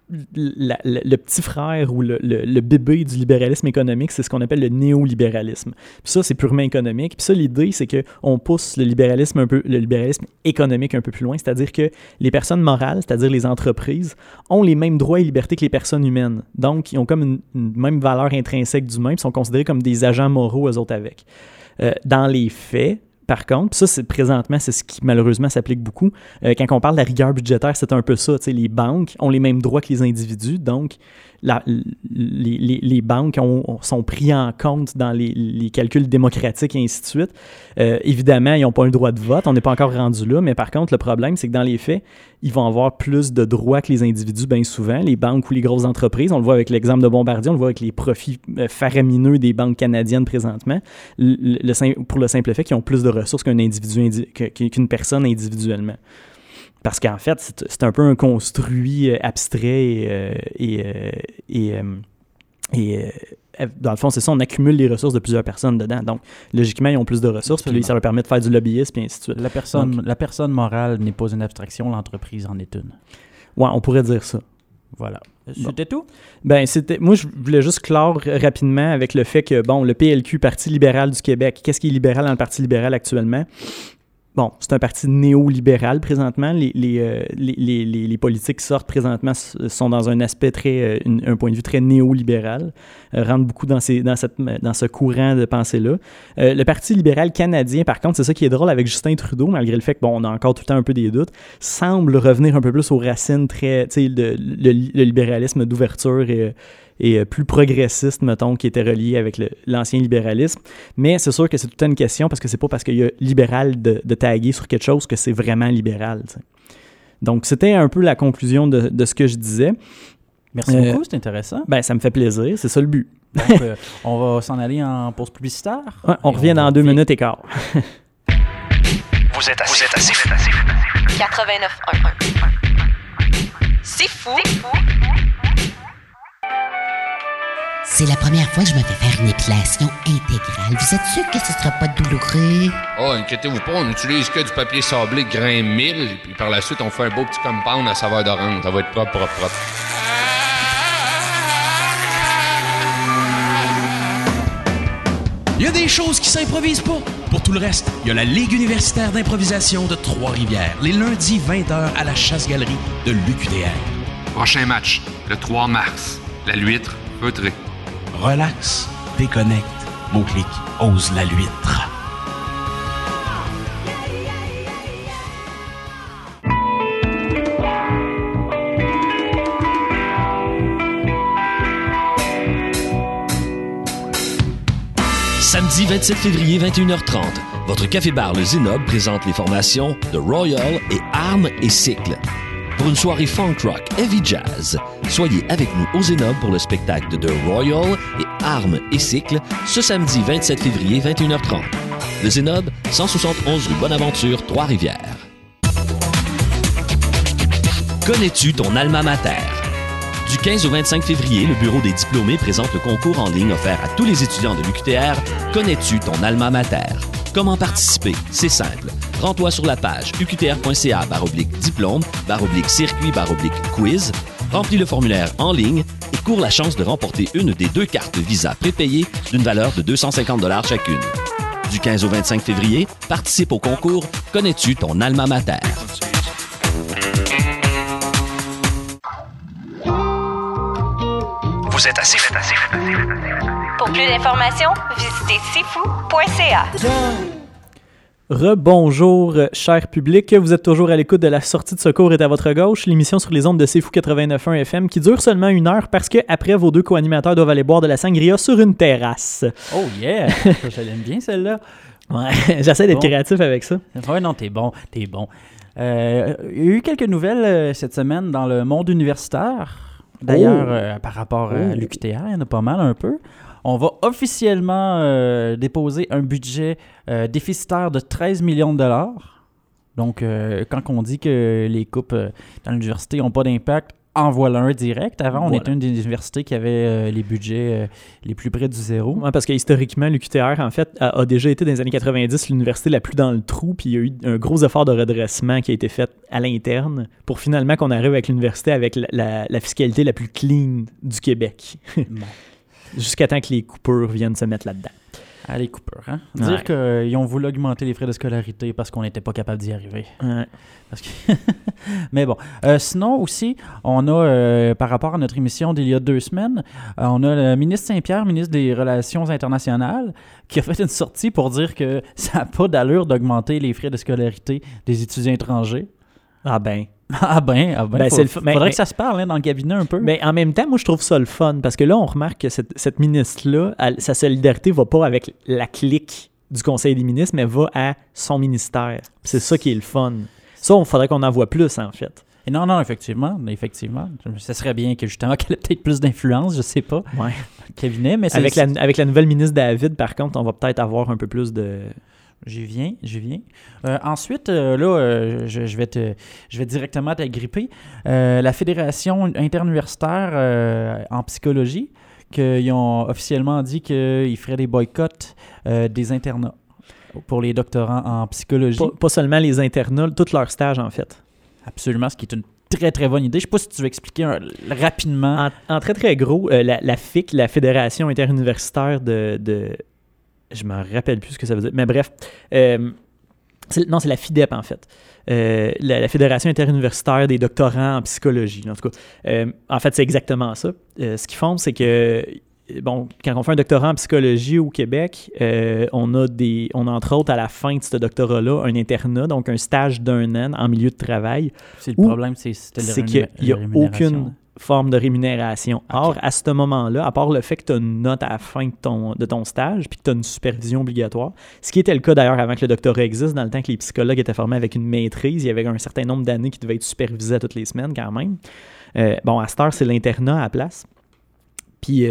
le petit frère ou le bébé du libéralisme économique, c'est ce qu'on appelle le néolibéralisme. Puis ça, c'est purement économique. Puis ça, l'idée, c'est qu'on pousse le libéralisme économique un peu plus loin, c'est-à-dire que les personnes morales, c'est-à-dire les entreprises, ont les mêmes droits et libertés que les personnes humaines. Donc, ils ont comme une même valeur intrinsèque d'humain, puis sont considérés comme des agents moraux, eux autres avec. Dans les faits, par contre, ça, présentement, c'est ce qui malheureusement s'applique beaucoup. Quand on parle de la rigueur budgétaire, c'est un peu ça. Les banques ont les mêmes droits que les individus, donc les banques sont pris en compte dans les calculs démocratiques et ainsi de suite. Évidemment, ils n'ont pas le droit de vote, on n'est pas encore rendu là, mais par contre, le problème, c'est que dans les faits, ils vont avoir plus de droits que les individus bien souvent, les banques ou les grosses entreprises. On le voit avec l'exemple de Bombardier, on le voit avec les profits faramineux des banques canadiennes présentement, pour le simple fait qu'ils ont plus de ressources qu'une personne individuellement. Parce qu'en fait, c'est un peu un construit abstrait et dans le fond, c'est ça, on accumule les ressources de plusieurs personnes dedans. Donc, logiquement, ils ont plus de ressources, puis ça leur permet de faire du lobbyisme, et ainsi de suite. La personne morale n'est pas une abstraction, l'entreprise en est une. Ouais, on pourrait dire ça. Voilà. C'était tout? Moi, je voulais juste clore rapidement avec le fait que, bon, le PLQ, Parti libéral du Québec, qu'est-ce qui est libéral dans le Parti libéral actuellement? bon, c'est un parti néolibéral présentement. Les politiques qui sortent présentement sont dans un aspect un point de vue très néolibéral, rentrent beaucoup dans ce courant de pensée-là. Le Parti libéral canadien, par contre, c'est ça qui est drôle avec Justin Trudeau, malgré le fait que, bon, on a encore tout le temps un peu des doutes, semble revenir un peu plus aux racines très, tu sais, le libéralisme d'ouverture et plus progressiste, mettons, qui était relié avec l'ancien libéralisme. Mais c'est sûr que c'est tout le temps une question, parce que c'est pas parce qu'il y a libéral de taguer sur quelque chose que c'est vraiment libéral, t'sais. Donc, c'était un peu la conclusion de ce que je disais. Merci beaucoup, c'est intéressant. Ben, ça me fait plaisir, c'est ça le but. Donc, on va s'en aller en pause publicitaire. Ouais, on revient dans 2 minutes et quart. Vous êtes assez 89.1. C'est fou. C'est la première fois que je me fais faire une épilation intégrale. Vous êtes sûr que ce sera pas douloureux? Oh, inquiétez-vous pas, on utilise que du papier sablé grain 1000, puis par la suite, on fait un beau petit compound à saveur d'orange. Ça va être propre. Il y a des choses qui s'improvisent pas. Pour tout le reste, il y a la Ligue universitaire d'improvisation de Trois-Rivières, les lundis 20h à la Chasse-Galerie de l'UQTR. Prochain match, le 3 mars. La L'Huître, feutrée. Relax, déconnecte, mot-clic, ose la l'huître. Samedi 27 février, 21h30, votre café-bar Le Zénob présente les formations de Royal et Armes et Cycle. Pour une soirée funk rock heavy jazz, soyez avec nous au Zénob pour le spectacle de Royal et Armes et Cycle ce samedi 27 février, 21h30. Le Zénob, 171 rue Bonaventure, Trois-Rivières. Connais-tu ton alma mater? Du 15 au 25 février, le Bureau des diplômés présente le concours en ligne offert à tous les étudiants de l'UQTR « Connais-tu ton alma mater ». Comment participer? C'est simple. Rends-toi sur la page uqtr.ca/diplôme, /circuit, /quiz, remplis le formulaire en ligne et cours la chance de remporter une des 2 cartes Visa prépayées d'une valeur de 250 $ chacune. Du 15 au 25 février, participe au concours « Connais-tu ton alma mater ». Vous êtes assez Pour plus d'informations, visitez sifou.ca. Rebonjour, cher public. Vous êtes toujours à l'écoute de La Sortie de secours est à votre gauche, l'émission sur les ondes de C'est Fou 89.1 FM qui dure seulement 1 heure parce que après vos 2 co-animateurs doivent aller boire de la sangria sur une terrasse. Oh yeah! Je l'aime bien celle-là. Ouais, j'essaie d'être créatif avec ça. Ouais, non, t'es bon. Il y a eu quelques nouvelles cette semaine dans le monde universitaire. D'ailleurs, par rapport à l'UQTR, il y en a pas mal un peu. On va officiellement déposer un budget déficitaire de 13 millions de dollars. Donc, quand on dit que les coupes dans l'université n'ont pas d'impact, en voilà un direct. Avant, on était une des universités qui avait les budgets les plus près du zéro. Ouais, parce que historiquement, l'UQTR, en fait, a déjà été dans les années 90 l'université la plus dans le trou, puis il y a eu un gros effort de redressement qui a été fait à l'interne pour finalement qu'on arrive avec l'université avec la fiscalité la plus clean du Québec. Jusqu'à temps que les coupures viennent se mettre là-dedans. Ah, les coupures, hein? Dire qu'ils ont voulu augmenter les frais de scolarité parce qu'on n'était pas capable d'y arriver. Ouais. Parce que mais bon. Sinon aussi, on a, par rapport à notre émission d'il y a 2 semaines, on a le ministre Saint-Pierre, ministre des Relations internationales, qui a fait une sortie pour dire que ça n'a pas d'allure d'augmenter les frais de scolarité des étudiants étrangers. Ah ben, faudrait que ça se parle dans le cabinet un peu. Mais en même temps, moi, je trouve ça le fun parce que là, on remarque que cette ministre-là, sa solidarité va pas avec la clique du Conseil des ministres, mais va à son ministère. C'est ça qui est le fun. Ça, il faudrait qu'on en voit plus, en fait. Et non, effectivement. Ça serait bien que justement qu'elle ait peut-être plus d'influence, je sais pas, ouais. Le cabinet. Mais avec la nouvelle ministre David, par contre, on va peut-être avoir un peu plus de... J'y viens. Ensuite, je vais directement t'agripper. La Fédération interuniversitaire en psychologie, qu'ils ont officiellement dit qu'ils feraient des boycotts des internats pour les doctorants en psychologie. Pas seulement les internats, tous leurs stages, en fait. Absolument, ce qui est une très, très bonne idée. Je ne sais pas si tu veux expliquer rapidement. En très, très gros, la FIC, la Fédération interuniversitaire de je me rappelle plus ce que ça veut dire, mais bref, Non, c'est la FIDEP, en fait. La Fédération interuniversitaire des doctorants en psychologie. En tout cas, en fait, c'est exactement ça. Ce qu'ils font, c'est que, bon, quand on fait un doctorat en psychologie au Québec, on a entre autres, à la fin de ce doctorat-là, un internat, donc un stage d'1 an en milieu de travail. C'est le problème, c'est qu'il n'y a aucune forme de rémunération. Or, à ce moment-là, à part le fait que tu as une note à la fin de ton stage puis que tu as une supervision obligatoire, ce qui était le cas d'ailleurs avant que le doctorat existe, dans le temps que les psychologues étaient formés avec une maîtrise, il y avait un certain nombre d'années qui devaient être supervisés à toutes les semaines quand même. Bon, à cette heure, c'est l'internat à la place. Puis,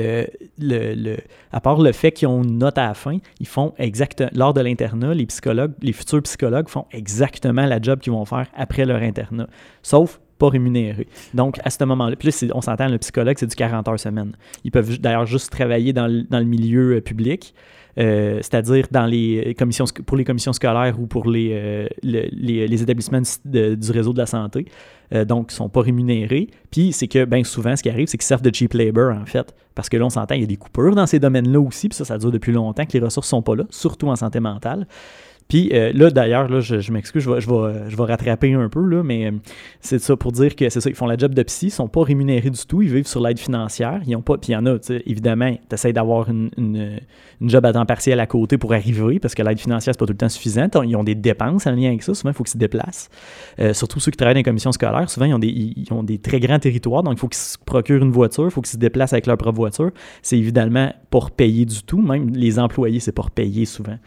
à part le fait qu'ils ont une note à la fin, ils font lors de l'internat, les futurs psychologues font exactement la job qu'ils vont faire après leur internat, sauf pas rémunérés. Donc, à ce moment-là, puis là, on s'entend, le psychologue, c'est du 40 heures semaine. Ils peuvent d'ailleurs juste travailler dans le milieu public, c'est-à-dire dans pour les commissions scolaires ou pour les établissements du réseau de la santé. Donc, ils ne sont pas rémunérés. Puis, c'est que, bien souvent, ce qui arrive, c'est qu'ils servent de cheap labor, en fait. Parce que là, on s'entend, il y a des coupures dans ces domaines-là aussi. Puis ça dure depuis longtemps que les ressources ne sont pas là, surtout en santé mentale. Puis là, d'ailleurs, là, je m'excuse, je vais rattraper un peu, là, mais c'est ça pour dire que c'est ça, ils font la job de psy, ils ne sont pas rémunérés du tout, ils vivent sur l'aide financière. Ils ont pas, puis il y en a, évidemment, tu essaies d'avoir une job à temps partiel à côté pour arriver, parce que l'aide financière, c'est pas tout le temps suffisant. Ils ont des dépenses en lien avec ça, souvent, il faut qu'ils se déplacent. Surtout ceux qui travaillent dans les commissions scolaires, souvent, ils ont des très grands territoires, donc il faut qu'ils se procurent une voiture, il faut qu'ils se déplacent avec leur propre voiture. C'est évidemment pas repayé du tout, même les employés, c'est pas repayé souvent.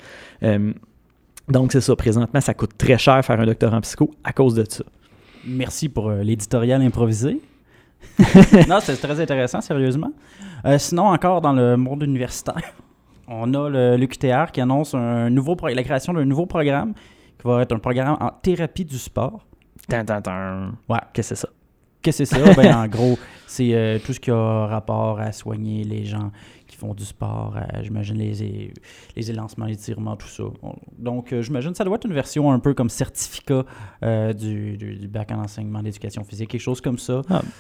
Donc, c'est ça. Présentement, ça coûte très cher faire un doctorat en psycho à cause de ça. Merci pour l'éditorial improvisé. Non, c'est très intéressant, sérieusement. Sinon, encore dans le monde universitaire, on a l'UQTR qui annonce la création d'un nouveau programme qui va être un programme en thérapie du sport. Ouais. Qu'est-ce que c'est ça? Qu'est-ce que c'est ça? Ben, en gros, c'est tout ce qui a rapport à soigner les gens qui font du sport, j'imagine les élancements, les étirements, tout ça. Donc, j'imagine que ça doit être une version un peu comme certificat du bac en enseignement d'éducation physique, quelque chose comme ça. Ah.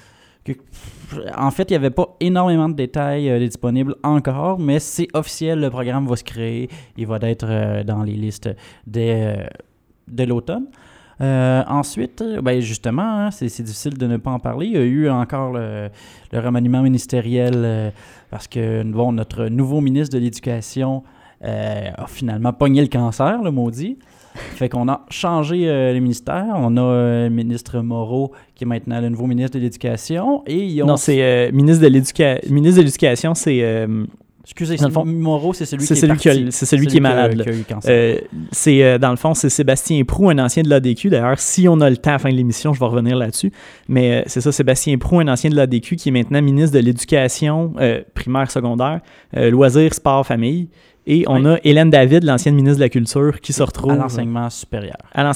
En fait, il n'y avait pas énormément de détails disponibles encore, mais c'est officiel, le programme va se créer. Il va être dans les listes de l'automne. Ensuite, ben justement, c'est difficile de ne pas en parler. Il y a eu encore le remaniement ministériel parce que bon, notre nouveau ministre de l'Éducation a finalement pogné le cancer, le maudit. Fait qu'on a changé les ministères. On a le ministre Moreau qui est maintenant le nouveau ministre de l'Éducation. Non, c'est ministre de l'Éducation, c'est... Excusez, Moreau, c'est celui qui est parti. C'est celui qui est malade. Qui a eu cancer. Dans le fond, c'est Sébastien Proulx, un ancien de l'ADQ. D'ailleurs, si on a le temps à la fin de l'émission, je vais revenir là-dessus. Mais c'est ça, Sébastien Proulx, un ancien de l'ADQ, qui est maintenant ministre de l'Éducation primaire, secondaire, loisirs, sport, famille. Et on a Hélène David, l'ancienne ministre de la Culture, qui se retrouve... À l'enseignement supérieur.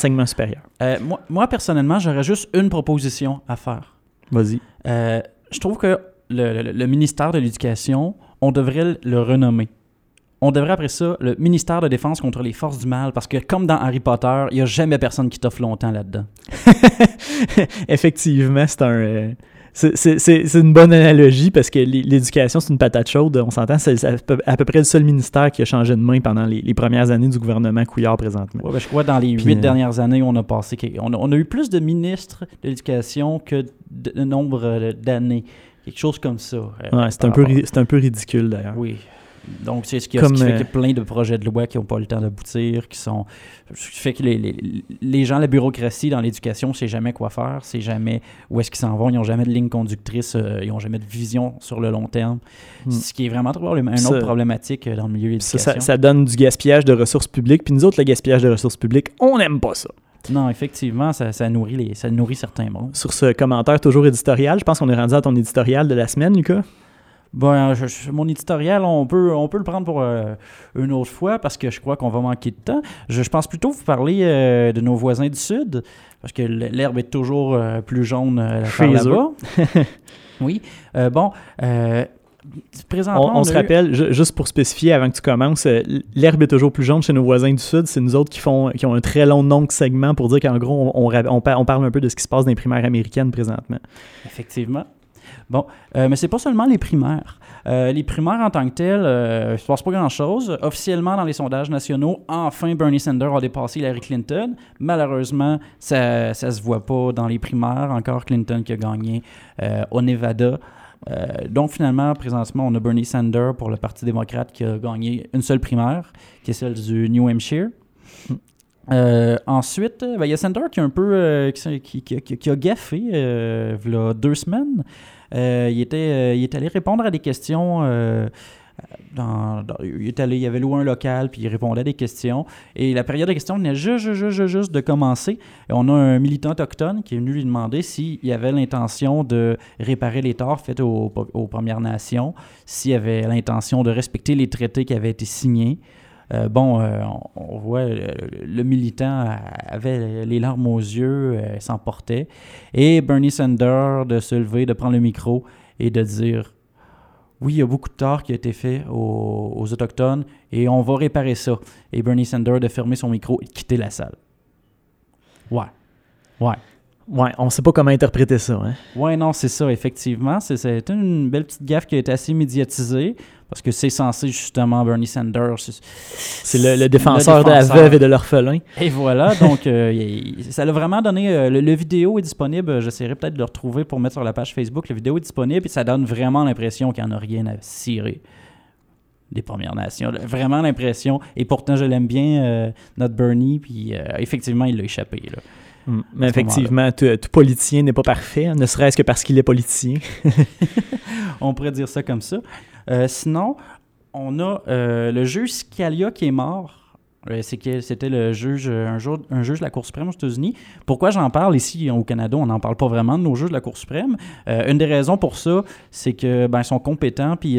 Moi, personnellement, j'aurais juste une proposition à faire. Vas-y. Je trouve que le ministère de l'Éducation, on devrait le renommer. On devrait, après ça, le ministère de Défense contre les forces du mal, parce que comme dans Harry Potter, il n'y a jamais personne qui t'offre longtemps là-dedans. Effectivement, c'est une bonne analogie, parce que l'éducation, c'est une patate chaude. On s'entend, c'est à peu près le seul ministère qui a changé de main pendant les premières années du gouvernement Couillard présentement. Ouais, ben je crois que dans les 8 dernières années, on a eu plus de ministres de l'Éducation que de nombre d'années. Quelque chose comme ça. Ouais, c'est un peu ridicule, d'ailleurs. Oui. Donc, c'est ce qui fait qu'il y a plein de projets de loi qui n'ont pas le temps d'aboutir, qui fait que les gens, la bureaucratie dans l'éducation, ne sait jamais quoi faire, c'est jamais où est-ce qu'ils s'en vont, ils n'ont jamais de ligne conductrice, ils n'ont jamais de vision sur le long terme. Ce qui est vraiment une autre problématique dans le milieu de l'éducation. Ça donne du gaspillage de ressources publiques, puis nous autres, le gaspillage de ressources publiques, on n'aime pas ça. Non, effectivement, ça nourrit certains mondes. Sur ce commentaire toujours éditorial, je pense qu'on est rendu à ton éditorial de la semaine, Lucas. Bon, mon éditorial, on peut le prendre pour une autre fois parce que je crois qu'on va manquer de temps. Je pense plutôt vous parler de nos voisins du Sud parce que l'herbe est toujours plus jaune par là-bas. Oui. Présentement, on se rappelle, juste pour spécifier avant que tu commences, l'herbe est toujours plus jaune chez nos voisins du Sud. C'est nous autres qui ont un très long nom de segment pour dire qu'en gros, on parle un peu de ce qui se passe dans les primaires américaines présentement. Effectivement. Bon, mais c'est pas seulement les primaires. Les primaires en tant que telles, il ne se passe pas grand-chose. Officiellement, dans les sondages nationaux, enfin, Bernie Sanders a dépassé Hillary Clinton. Malheureusement, ça ne se voit pas dans les primaires. Encore Clinton qui a gagné au Nevada. Donc, finalement, présentement, on a Bernie Sanders pour le Parti démocrate qui a gagné une seule primaire, qui est celle du New Hampshire. Ensuite, il y a Sanders qui a un peu qui a gaffé il y a 2 semaines. Il est allé répondre à des questions. Il avait loué un local puis il répondait à des questions. Et la période de questions venait juste de commencer. Et on a un militant autochtone qui est venu lui demander s'il avait l'intention de réparer les torts faits aux Premières Nations, s'il avait l'intention de respecter les traités qui avaient été signés. On voit le militant avait les larmes aux yeux, s'emportait. Et Bernie Sanders de se lever, de prendre le micro et de dire « Oui, il y a beaucoup de tort qui a été fait aux Autochtones et on va réparer ça. » Et Bernie Sanders de fermer son micro et de quitter la salle. Ouais, on ne sait pas comment interpréter ça. Hein? Ouais, non, c'est ça, effectivement. C'est une belle petite gaffe qui a été assez médiatisée parce que c'est censé, justement, Bernie Sanders... C'est le défenseur de la veuve et de l'orphelin. Et voilà, donc ça l'a vraiment donné... le vidéo est disponible, j'essaierai peut-être de le retrouver pour mettre sur la page Facebook. Le vidéo est disponible et ça donne vraiment l'impression qu'il n'y en a rien à cirer des Premières Nations. Vraiment l'impression. Et pourtant, je l'aime bien, notre Bernie, puis effectivement, il l'a échappé, là. Mais effectivement, tout politicien n'est pas parfait, hein, ne serait-ce que parce qu'il est politicien. On pourrait dire ça comme ça. Sinon, on a le juge Scalia qui est mort. C'était le juge, un juge de la Cour suprême aux États-Unis. Pourquoi j'en parle ici au Canada? On n'en parle pas vraiment de nos juges de la Cour suprême. Une des raisons pour ça, c'est que ils sont compétents puis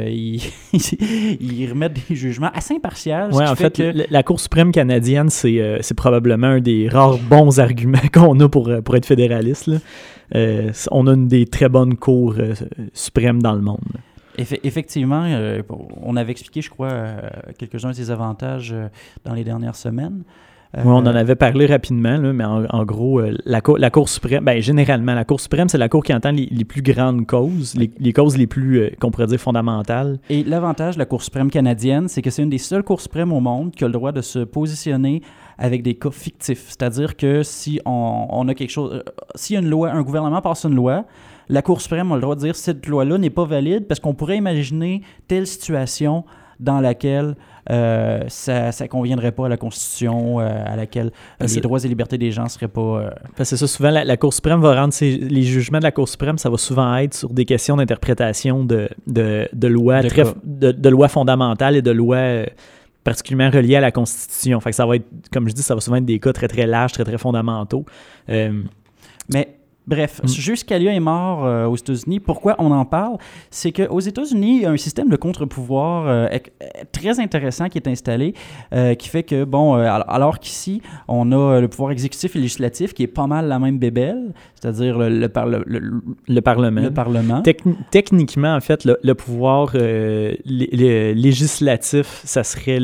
ils remettent des jugements assez impartials. Oui, en fait, la Cour suprême canadienne, c'est probablement un des rares bons arguments qu'on a pour être fédéraliste. Là. On a une des très bonnes cours suprêmes dans le monde. Effectivement, on avait expliqué, je crois, quelques-uns de ses avantages dans les dernières semaines. Oui, on en avait parlé rapidement, là, mais en gros, la Cour suprême, généralement, la Cour suprême, c'est la Cour qui entend les plus grandes causes, les causes les plus, qu'on pourrait dire, fondamentales. Et l'avantage de la Cour suprême canadienne, c'est que c'est une des seules cours suprêmes au monde qui a le droit de se positionner avec des cas fictifs. C'est-à-dire que si on a quelque chose... si une loi, un gouvernement passe une loi, la Cour suprême a le droit de dire que cette loi-là n'est pas valide parce qu'on pourrait imaginer telle situation dans laquelle ça ne conviendrait pas à la Constitution, à laquelle les droits et libertés des gens ne seraient pas... Parce que c'est ça, souvent, la Cour suprême va rendre les jugements de la Cour suprême, ça va souvent être sur des questions d'interprétation de lois de lois fondamentales et de lois... particulièrement reliés à la Constitution. Fait que ça va être, comme je dis, ça va souvent être des cas très, très larges, très, très fondamentaux. Mais, bref, juge Scalia est mort aux États-Unis. Pourquoi on en parle? C'est qu'aux États-Unis, il y a un système de contre-pouvoir très intéressant qui est installé, qui fait que, alors qu'ici, on a le pouvoir exécutif et législatif qui est pas mal la même bébelle, c'est-à-dire le Parlement. Le Parlement. Techniquement, en fait, le pouvoir législatif, ça serait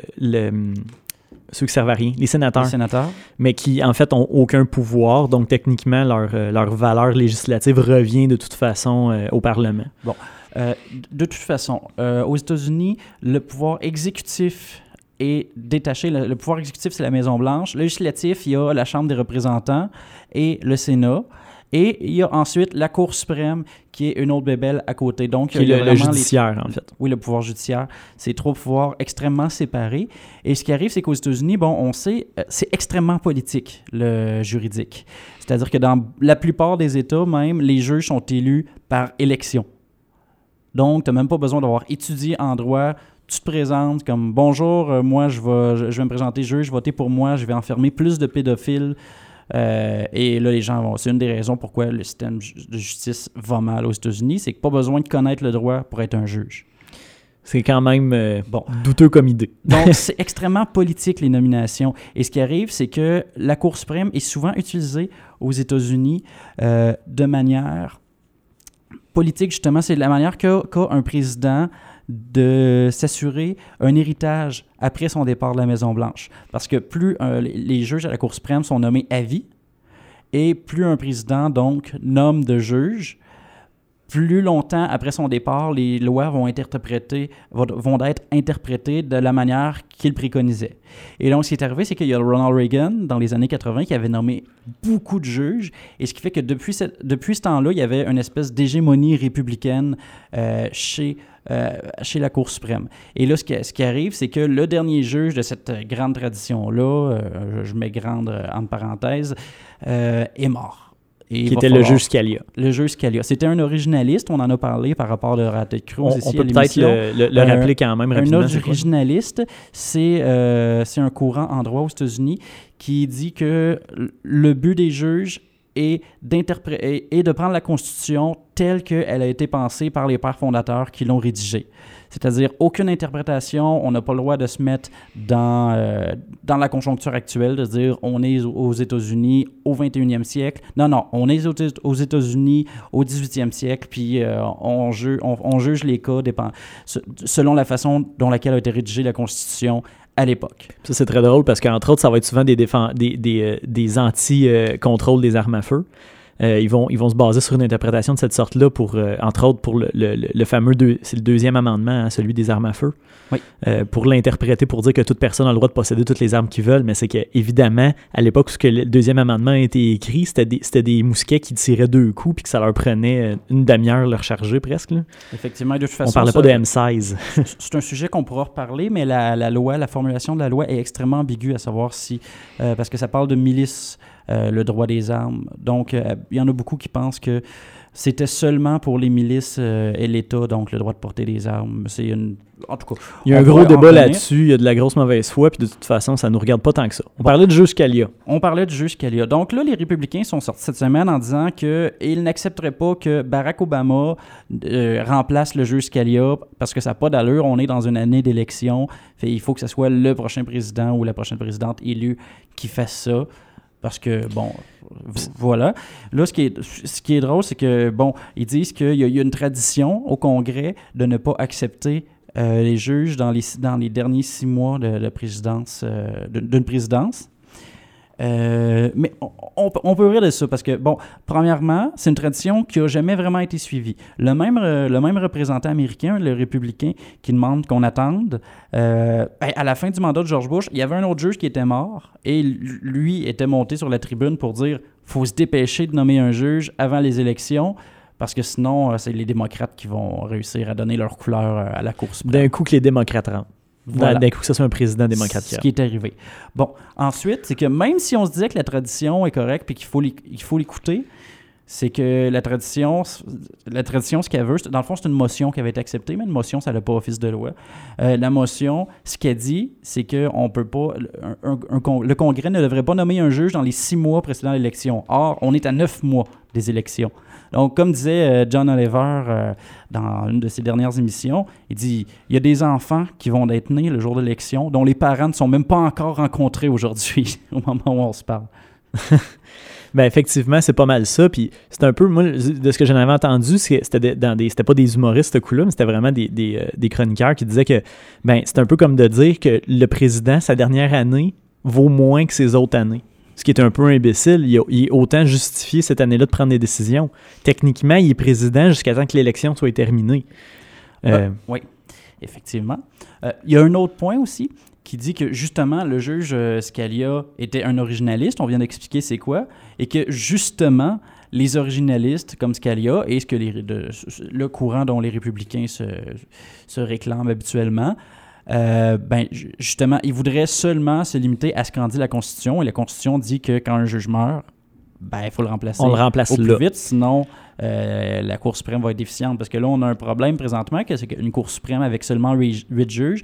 ceux qui servent à rien, les sénateurs. Mais qui, en fait, n'ont aucun pouvoir. Donc, techniquement, leur valeur législative revient de toute façon au Parlement. Bon. De toute façon, aux États-Unis, le pouvoir exécutif est détaché. Le pouvoir exécutif, c'est la Maison-Blanche. Le législatif, il y a la Chambre des représentants et le Sénat. Et il y a ensuite la Cour suprême, qui est une autre bébelle à côté. Donc, qui est le judiciaire, en fait. Oui, le pouvoir judiciaire. C'est 3 pouvoirs extrêmement séparés. Et ce qui arrive, c'est qu'aux États-Unis, on sait, c'est extrêmement politique, le juridique. C'est-à-dire que dans la plupart des États, même, les juges sont élus par élection. Donc, tu n'as même pas besoin d'avoir étudié en droit. Tu te présentes comme « Bonjour, moi, je vais me présenter juge, votez pour moi, je vais enfermer plus de pédophiles. » Et là, les gens vont... C'est une des raisons pourquoi le système de justice va mal aux États-Unis, c'est que pas besoin de connaître le droit pour être un juge. C'est quand même douteux comme idée. Donc, c'est extrêmement politique, les nominations. Et ce qui arrive, c'est que la Cour suprême est souvent utilisée aux États-Unis de manière politique, justement. C'est la manière qu'a un président de s'assurer un héritage après son départ de la Maison-Blanche. Parce que plus les juges à la Cour suprême sont nommés à vie, et plus un président, donc, nomme de juges, plus longtemps après son départ, les lois vont être interprétées de la manière qu'il préconisait. Et donc, ce qui est arrivé, c'est qu'il y a Ronald Reagan, dans les années 80, qui avait nommé beaucoup de juges, et ce qui fait que depuis ce temps-là, il y avait une espèce d'hégémonie républicaine chez la Cour suprême. Et là, ce qui arrive, c'est que le dernier juge de cette grande tradition-là, je mets grande entre parenthèses, est mort. Et qui était le juge Scalia. Le juge Scalia. C'était un originaliste, on en a parlé par rapport à la tête creuse ici on peut à l'émission. peut-être le rappeler quand même rapidement. Un originaliste, c'est un courant en droit aux États-Unis qui dit que le but des juges est de prendre la Constitution telle qu'elle a été pensée par les pères fondateurs qui l'ont rédigée. C'est-à-dire, aucune interprétation, on n'a pas le droit de se mettre dans la conjoncture actuelle, de dire on est aux États-Unis au 21e siècle. Non, on est aux États-Unis au 18e siècle, puis on juge les cas selon la façon dont laquelle a été rédigée la Constitution à l'époque. Ça, c'est très drôle parce qu'entre autres, ça va être souvent des anti-contrôles des armes à feu. Ils vont se baser sur une interprétation de cette sorte-là pour, entre autres, pour le fameux, c'est le deuxième amendement, hein, celui des armes à feu. Oui. Pour l'interpréter, pour dire que toute personne a le droit de posséder toutes les armes qu'ils veulent, mais c'est qu'évidemment, à l'époque où le deuxième amendement a été écrit, c'était des mousquets qui tiraient 2 coups puis que ça leur prenait une demi-heure leur charger presque. Là. Effectivement, de toute façon... On parlait pas de M16. C'est un sujet qu'on pourra reparler, mais la formulation de la loi est extrêmement ambiguë à savoir si... parce que ça parle de milice, le droit des armes. Donc, il y en a beaucoup qui pensent que c'était seulement pour les milices et l'État, donc le droit de porter des armes. En tout cas, il y a un gros débat là-dessus, il y a de la grosse mauvaise foi, puis de toute façon, ça ne nous regarde pas tant que ça. On parlait du juge Scalia. On parlait du juge Scalia. Donc là, les républicains sont sortis cette semaine en disant qu'ils n'accepteraient pas que Barack Obama remplace le juge Scalia parce que ça n'a pas d'allure. On est dans une année d'élection. Il faut que ce soit le prochain président ou la prochaine présidente élue qui fasse ça. Parce que, bon, voilà. Là, ce qui est drôle, c'est que, bon, ils disent qu'il y a une tradition au Congrès de ne pas accepter les juges dans les derniers 6 mois de présidence, d'une présidence. Mais on peut rire de ça parce que, bon, premièrement, c'est une tradition qui n'a jamais vraiment été suivie. Le même représentant américain, le républicain, qui demande qu'on attende, à la fin du mandat de George Bush, il y avait un autre juge qui était mort et lui était monté sur la tribune pour dire « faut se dépêcher de nommer un juge avant les élections ». Parce que sinon, c'est les démocrates qui vont réussir à donner leur couleur à la Cour suprême. D'un coup que les démocrates rentrent. Voilà. D'un coup que ce soit un président démocrate. Ce qui est arrivé. Bon, ensuite, c'est que même si on se disait que la tradition est correcte et qu'il faut l'écouter, c'est que la tradition, ce qu'elle veut, dans le fond, c'est une motion qui avait été acceptée, mais une motion, ça n'a pas office de loi. La motion, ce qu'elle dit, c'est qu'on peut pas... le Congrès ne devrait pas nommer un juge dans les 6 mois précédant l'élection. Or, on est à 9 mois des élections. Donc, comme disait John Oliver dans une de ses dernières émissions, il dit « Il y a des enfants qui vont être nés le jour de l'élection dont les parents ne sont même pas encore rencontrés aujourd'hui, au moment où on se parle. » Ben effectivement, c'est pas mal ça. Puis c'est un peu, moi, de ce que j'en avais entendu, c'était pas des humoristes ce coup-là, mais c'était vraiment des chroniqueurs qui disaient que ben c'est un peu comme de dire que le président, sa dernière année, vaut moins que ses autres années. Ce qui est un peu imbécile. Il est autant justifié cette année-là de prendre des décisions. Techniquement, il est président jusqu'à temps que l'élection soit terminée. Oui, effectivement. Il y a un autre point aussi qui dit que justement, le juge Scalia était un originaliste. On vient d'expliquer c'est quoi. Et que justement, les originalistes comme Scalia et ce que le courant dont les républicains se réclament habituellement, justement, ils voudraient seulement se limiter à ce qu'en dit la Constitution. Et la Constitution dit que quand un juge meurt, il faut le remplacer. On le remplace au plus vite, sinon la Cour suprême va être déficiente. Parce que là, on a un problème présentement, c'est qu'une Cour suprême avec seulement 8 juges,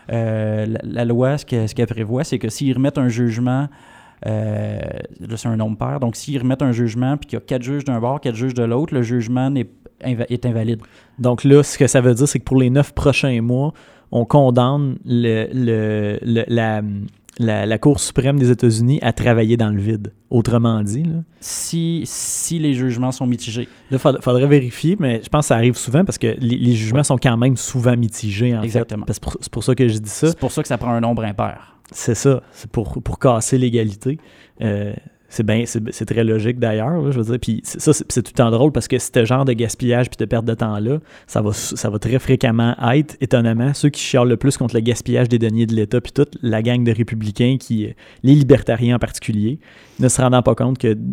la loi, ce qu'elle prévoit, c'est que s'ils remettent un jugement, là c'est un nombre pair, donc s'ils remettent un jugement puis qu'il y a 4 juges d'un bord, 4 juges de l'autre, le jugement est invalide. Donc là, ce que ça veut dire, c'est que pour les 9 prochains mois, on condamne la Cour suprême des États-Unis à travailler dans le vide. Autrement dit. Là. Si les jugements sont mitigés. Là, il faudrait vérifier, mais je pense que ça arrive souvent parce que les jugements sont quand même souvent mitigés. Exactement. Fait. C'est pour ça que je dis ça. C'est pour ça que ça prend un nombre impair. C'est ça. C'est pour casser l'égalité. c'est très logique d'ailleurs, là, je veux dire. Puis ça, c'est tout le temps drôle parce que ce genre de gaspillage puis de perte de temps-là, ça va très fréquemment être, étonnamment, ceux qui chialent le plus contre le gaspillage des deniers de l'État puis toute la gang de républicains, les libertariens en particulier, ne se rendant pas compte que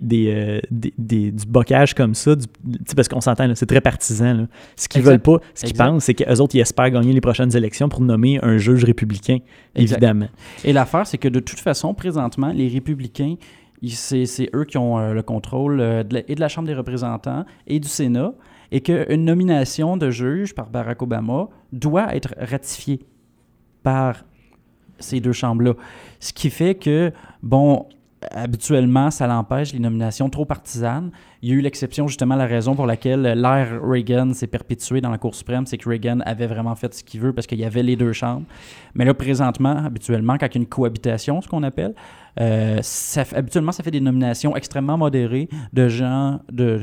du bocage comme ça, parce qu'on s'entend, là, c'est très partisan. Là. Ce qu'ils veulent pas, ce qu'ils pensent, c'est qu'eux autres, ils espèrent gagner les prochaines élections pour nommer un juge républicain, évidemment. Et l'affaire, c'est que de toute façon, présentement, les républicains, c'est eux qui ont le contrôle et de la Chambre des représentants et du Sénat, et qu'une nomination de juge par Barack Obama doit être ratifiée par ces deux chambres-là. Ce qui fait que, habituellement, ça l'empêche les nominations trop partisanes. Il y a eu l'exception, justement, la raison pour laquelle l'ère Reagan s'est perpétuée dans la Cour suprême, c'est que Reagan avait vraiment fait ce qu'il veut parce qu'il y avait les deux chambres. Mais là, présentement, habituellement, quand il y a une cohabitation, ce qu'on appelle, habituellement, ça fait des nominations extrêmement modérées de gens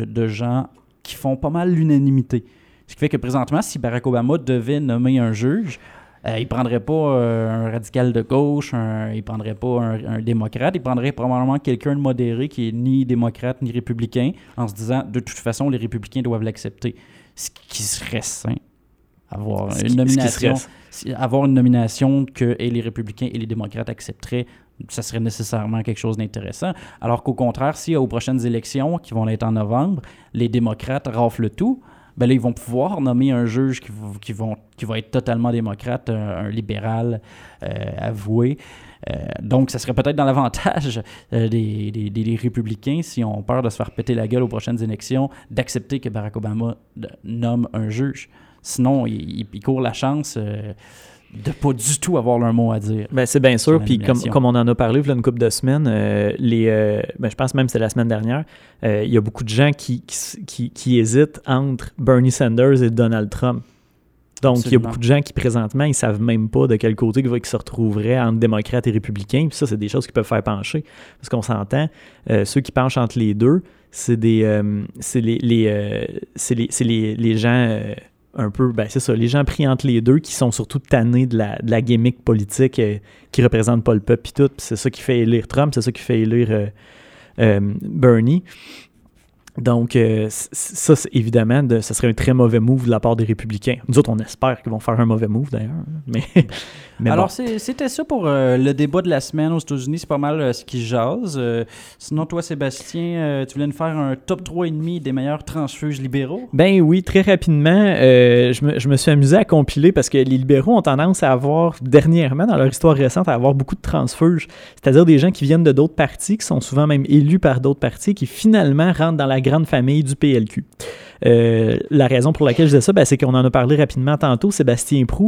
qui font pas mal l'unanimité. Ce qui fait que présentement, si Barack Obama devait nommer un juge, il ne prendrait pas un radical de gauche, il ne prendrait pas un démocrate, il prendrait probablement quelqu'un de modéré qui est ni démocrate ni républicain, en se disant, de toute façon, les républicains doivent l'accepter. Ce qui serait sain, avoir une nomination que et les républicains et les démocrates accepteraient, ça serait nécessairement quelque chose d'intéressant. Alors qu'au contraire, si aux prochaines élections, qui vont être en novembre, les démocrates raflent tout, ben là, ils vont pouvoir nommer un juge qui va être totalement démocrate, un libéral avoué. Donc, ça serait peut-être dans l'avantage des républicains, si on peur de se faire péter la gueule aux prochaines élections, d'accepter que Barack Obama nomme un juge. Sinon, il court la chance de pas du tout avoir leur mot à dire. Ben, c'est bien sûr, puis comme on en a parlé il y a une couple de semaines, je pense même que c'est la semaine dernière, il y a beaucoup de gens qui hésitent entre Bernie Sanders et Donald Trump. Donc, il y a beaucoup de gens qui, présentement, ils savent même pas de quel côté ils se retrouveraient entre démocrates et républicains, puis ça, c'est des choses qui peuvent faire pencher. Parce qu'on s'entend, ceux qui penchent entre les deux, c'est les gens... un peu, c'est ça, les gens pris entre les deux qui sont surtout tannés de la gimmick politique qui représente pas le peuple pis tout, pis c'est ça qui fait élire Trump, c'est ça qui fait élire Bernie. Donc, ça, évidemment, ça serait un très mauvais move de la part des républicains. Nous autres, on espère qu'ils vont faire un mauvais move, d'ailleurs. Mais alors, bon. C'était ça pour le débat de la semaine aux États-Unis. C'est pas mal ce qui jase. Sinon, toi, Sébastien, tu voulais nous faire un top 3,5 des meilleurs transfuges libéraux? Ben oui, très rapidement. Je me suis amusé à compiler parce que les libéraux ont tendance à avoir, dernièrement, dans leur histoire récente, à avoir beaucoup de transfuges. C'est-à-dire des gens qui viennent de d'autres partis, qui sont souvent même élus par d'autres partis, qui finalement rentrent dans la grande famille du PLQ. La raison pour laquelle je disais ça, c'est qu'on en a parlé rapidement tantôt. Sébastien Proulx,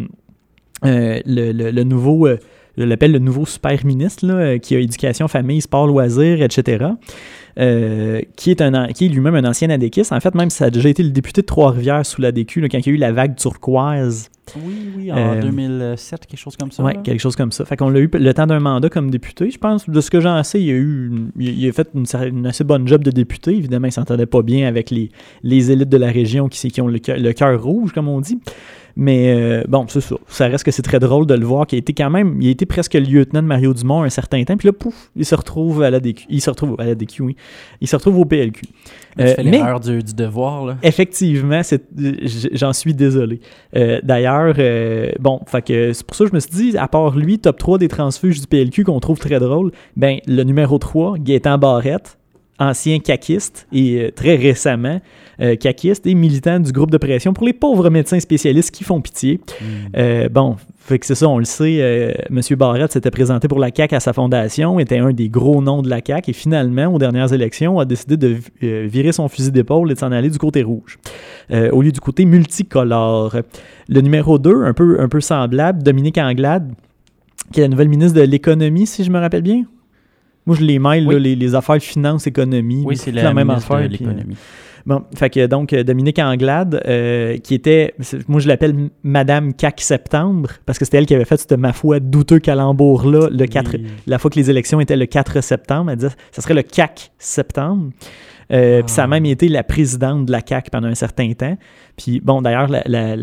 le nouveau, je l'appelle le nouveau super ministre, là, qui a éducation, famille, sport, loisirs, etc., qui est lui-même un ancien ADQiste. En fait, même ça a déjà été le député de Trois-Rivières sous l'ADQ, là, quand il y a eu la vague turquoise. Oui, en 2007, quelque chose comme ça. Oui, quelque chose comme ça. Fait qu'on l'a eu le temps d'un mandat comme député. Je pense, de ce que j'en sais, il a fait une assez bonne job de député. Évidemment, il ne s'entendait pas bien avec les élites de la région qui ont le cœur rouge, comme on dit. Mais c'est ça. Ça reste que c'est très drôle de le voir qu'il il a été presque lieutenant de Mario Dumont un certain temps. Puis là, pouf, il se retrouve à l'ADQ. Il se retrouve au PLQ. Tu fais l'erreur du devoir, là. Effectivement, j'en suis désolé. D'ailleurs, fait que c'est pour ça que je me suis dit, à part lui, top 3 des transfuges du PLQ qu'on trouve très drôle, le numéro 3, Gaétan Barrette, ancien caquiste et très récemment caquiste et militant du groupe de pression pour les pauvres médecins spécialistes qui font pitié. Fait que c'est ça, on le sait, M. Barrette s'était présenté pour la CAQ à sa fondation, était un des gros noms de la CAQ et finalement, aux dernières élections, a décidé de virer son fusil d'épaule et de s'en aller du côté rouge, au lieu du côté multicolore. Le numéro 2, un peu semblable, Dominique Anglade, qui est la nouvelle ministre de l'économie, si je me rappelle bien. Moi, je les mêle, là, les affaires finances, économie. Oui, c'est la même affaire. De l'économie. Fait que donc, Dominique Anglade, qui était, moi je l'appelle Madame CAQ Septembre, parce que c'était elle qui avait fait ce, ma foi, douteux calembour-là, la fois que les élections étaient le 4 septembre. Elle disait ça serait le CAQ Septembre. Puis ça a même été la présidente de la CAQ pendant un certain temps. Puis bon, d'ailleurs,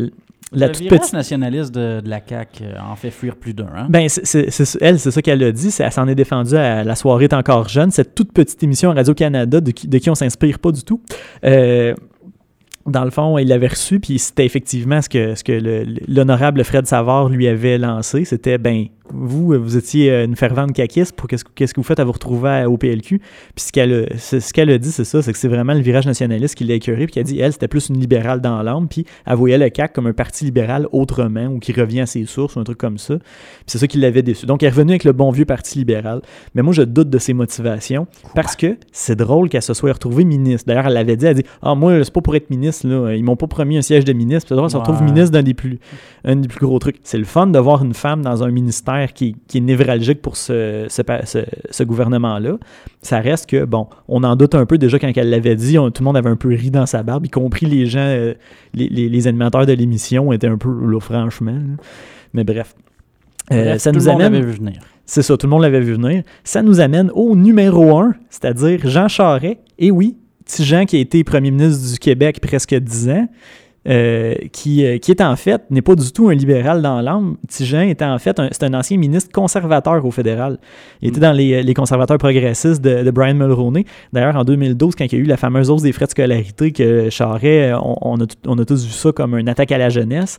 la le toute virage petite... nationaliste de la CAQ en fait fuir plus d'un. Hein? Ben, c'est ça qu'elle a dit. Elle s'en est défendue à La soirée est encore jeune. Cette toute petite émission à Radio-Canada de qui on s'inspire pas du tout. Dans le fond, il l'avait reçu, puis c'était effectivement ce que l'honorable Fred Savard lui avait lancé. C'était, vous étiez une fervente caquiste, pour qu'est-ce que vous faites à vous retrouver au PLQ? Puis ce qu'elle a dit, c'est ça, c'est que c'est vraiment le virage nationaliste qui l'a écœuré, puis qu'elle a dit, elle, c'était plus une libérale dans l'âme, puis elle voyait le CAQ comme un parti libéral autrement, ou qui revient à ses sources, ou un truc comme ça. Puis c'est ça qui l'avait déçu. Donc, elle est revenue avec le bon vieux parti libéral. Mais moi, je doute de ses motivations, parce que c'est drôle qu'elle se soit retrouvée ministre. D'ailleurs, elle l'avait dit, elle a dit, moi, c'est pas pour être ministre, là. Ils m'ont pas promis un siège de ministre. Puis c'est drôle, elle se retrouve ministre d'un des plus gros trucs. C'est le fun de voir une femme dans un ministère qui est névralgique pour ce gouvernement-là. Ça reste que, on en doute un peu déjà quand elle l'avait dit. Tout le monde avait un peu ri dans sa barbe, y compris les gens, les animateurs de l'émission étaient un peu là, franchement. Là. Mais bref. Ça nous amène... Tout le monde l'avait vu venir. C'est ça, tout le monde l'avait vu venir. Ça nous amène au numéro 1, c'est-à-dire Jean Charest. Et oui, petit Jean qui a été premier ministre du Québec presque 10 ans. Qui est en fait, n'est pas du tout un libéral dans l'âme. Tijan était en fait, c'est un ancien ministre conservateur au fédéral. Il était dans les conservateurs progressistes de Brian Mulroney. D'ailleurs, en 2012, quand il y a eu la fameuse hausse des frais de scolarité que Charest, on a tous vu ça comme une attaque à la jeunesse.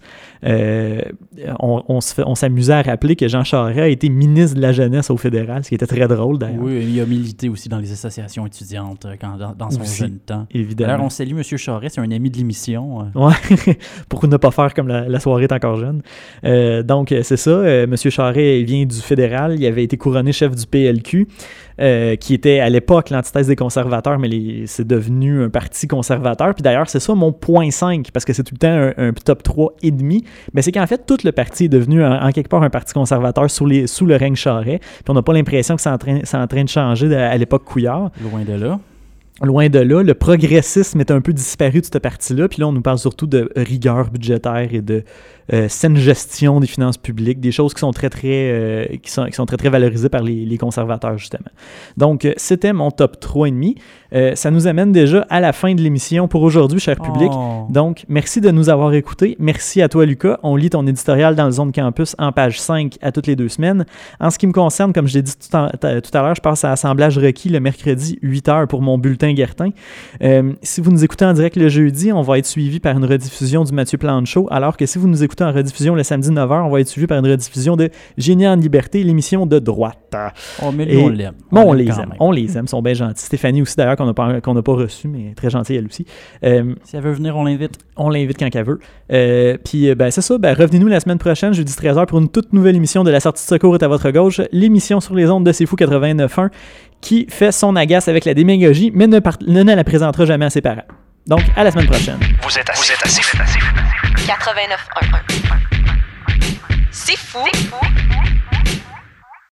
On s'amusait à rappeler que Jean Charest a été ministre de la jeunesse au fédéral, ce qui était très drôle d'ailleurs. Oui, il a milité aussi dans les associations étudiantes dans son jeune temps. Évidemment. D'ailleurs, on salue M. Charest, c'est un ami de l'émission. Ouais. Pour ne pas faire comme la soirée est encore jeune. Donc, c'est ça. M. Charest, il vient du fédéral. Il avait été couronné chef du PLQ, qui était à l'époque l'antithèse des conservateurs, mais c'est devenu un parti conservateur. Puis d'ailleurs, c'est ça mon point 5, parce que c'est tout le temps un top 3,5. Mais c'est qu'en fait, tout le parti est devenu en quelque part un parti conservateur sous le règne Charest. Puis on n'a pas l'impression que c'est en train de changer à l'époque Couillard. Loin de là. Loin de là, le progressisme est un peu disparu de ce parti-là. Puis là, on nous parle surtout de rigueur budgétaire et de saine gestion des finances publiques, des choses qui sont très valorisées par les conservateurs, justement. Donc, c'était mon top 3,5. Ça nous amène déjà à la fin de l'émission pour aujourd'hui, cher public. Donc, merci de nous avoir écoutés. Merci à toi, Lucas. On lit ton éditorial dans le Zone Campus en page 5 à toutes les 2 semaines. En ce qui me concerne, comme je l'ai dit tout à l'heure, je passe à Assemblage requis le mercredi 8h pour mon bulletin Guertin. Si vous nous écoutez en direct le jeudi, on va être suivi par une rediffusion du Mathieu Plante Show, alors que si vous nous écoutez en rediffusion le samedi 9h, on va être suivi par une rediffusion de Génie en liberté, l'émission de droite. Mais lui, on l'aime. On les aime. On les aime, ils sont bien gentils. Stéphanie aussi, d'ailleurs, qu'on n'a pas reçue, mais très gentille elle aussi. Si elle veut venir, on l'invite. On l'invite quand qu'elle veut. Puis, c'est ça. Revenez-nous la semaine prochaine, jeudi 13h, pour une toute nouvelle émission de La sortie de secours est à votre gauche, l'émission sur les ondes de C'est Fou 89.1, qui fait son agace avec la démagogie, mais ne la présentera jamais à ses parents. Donc, à la semaine prochaine. Vous êtes assez fou. 89.1. C'est fou.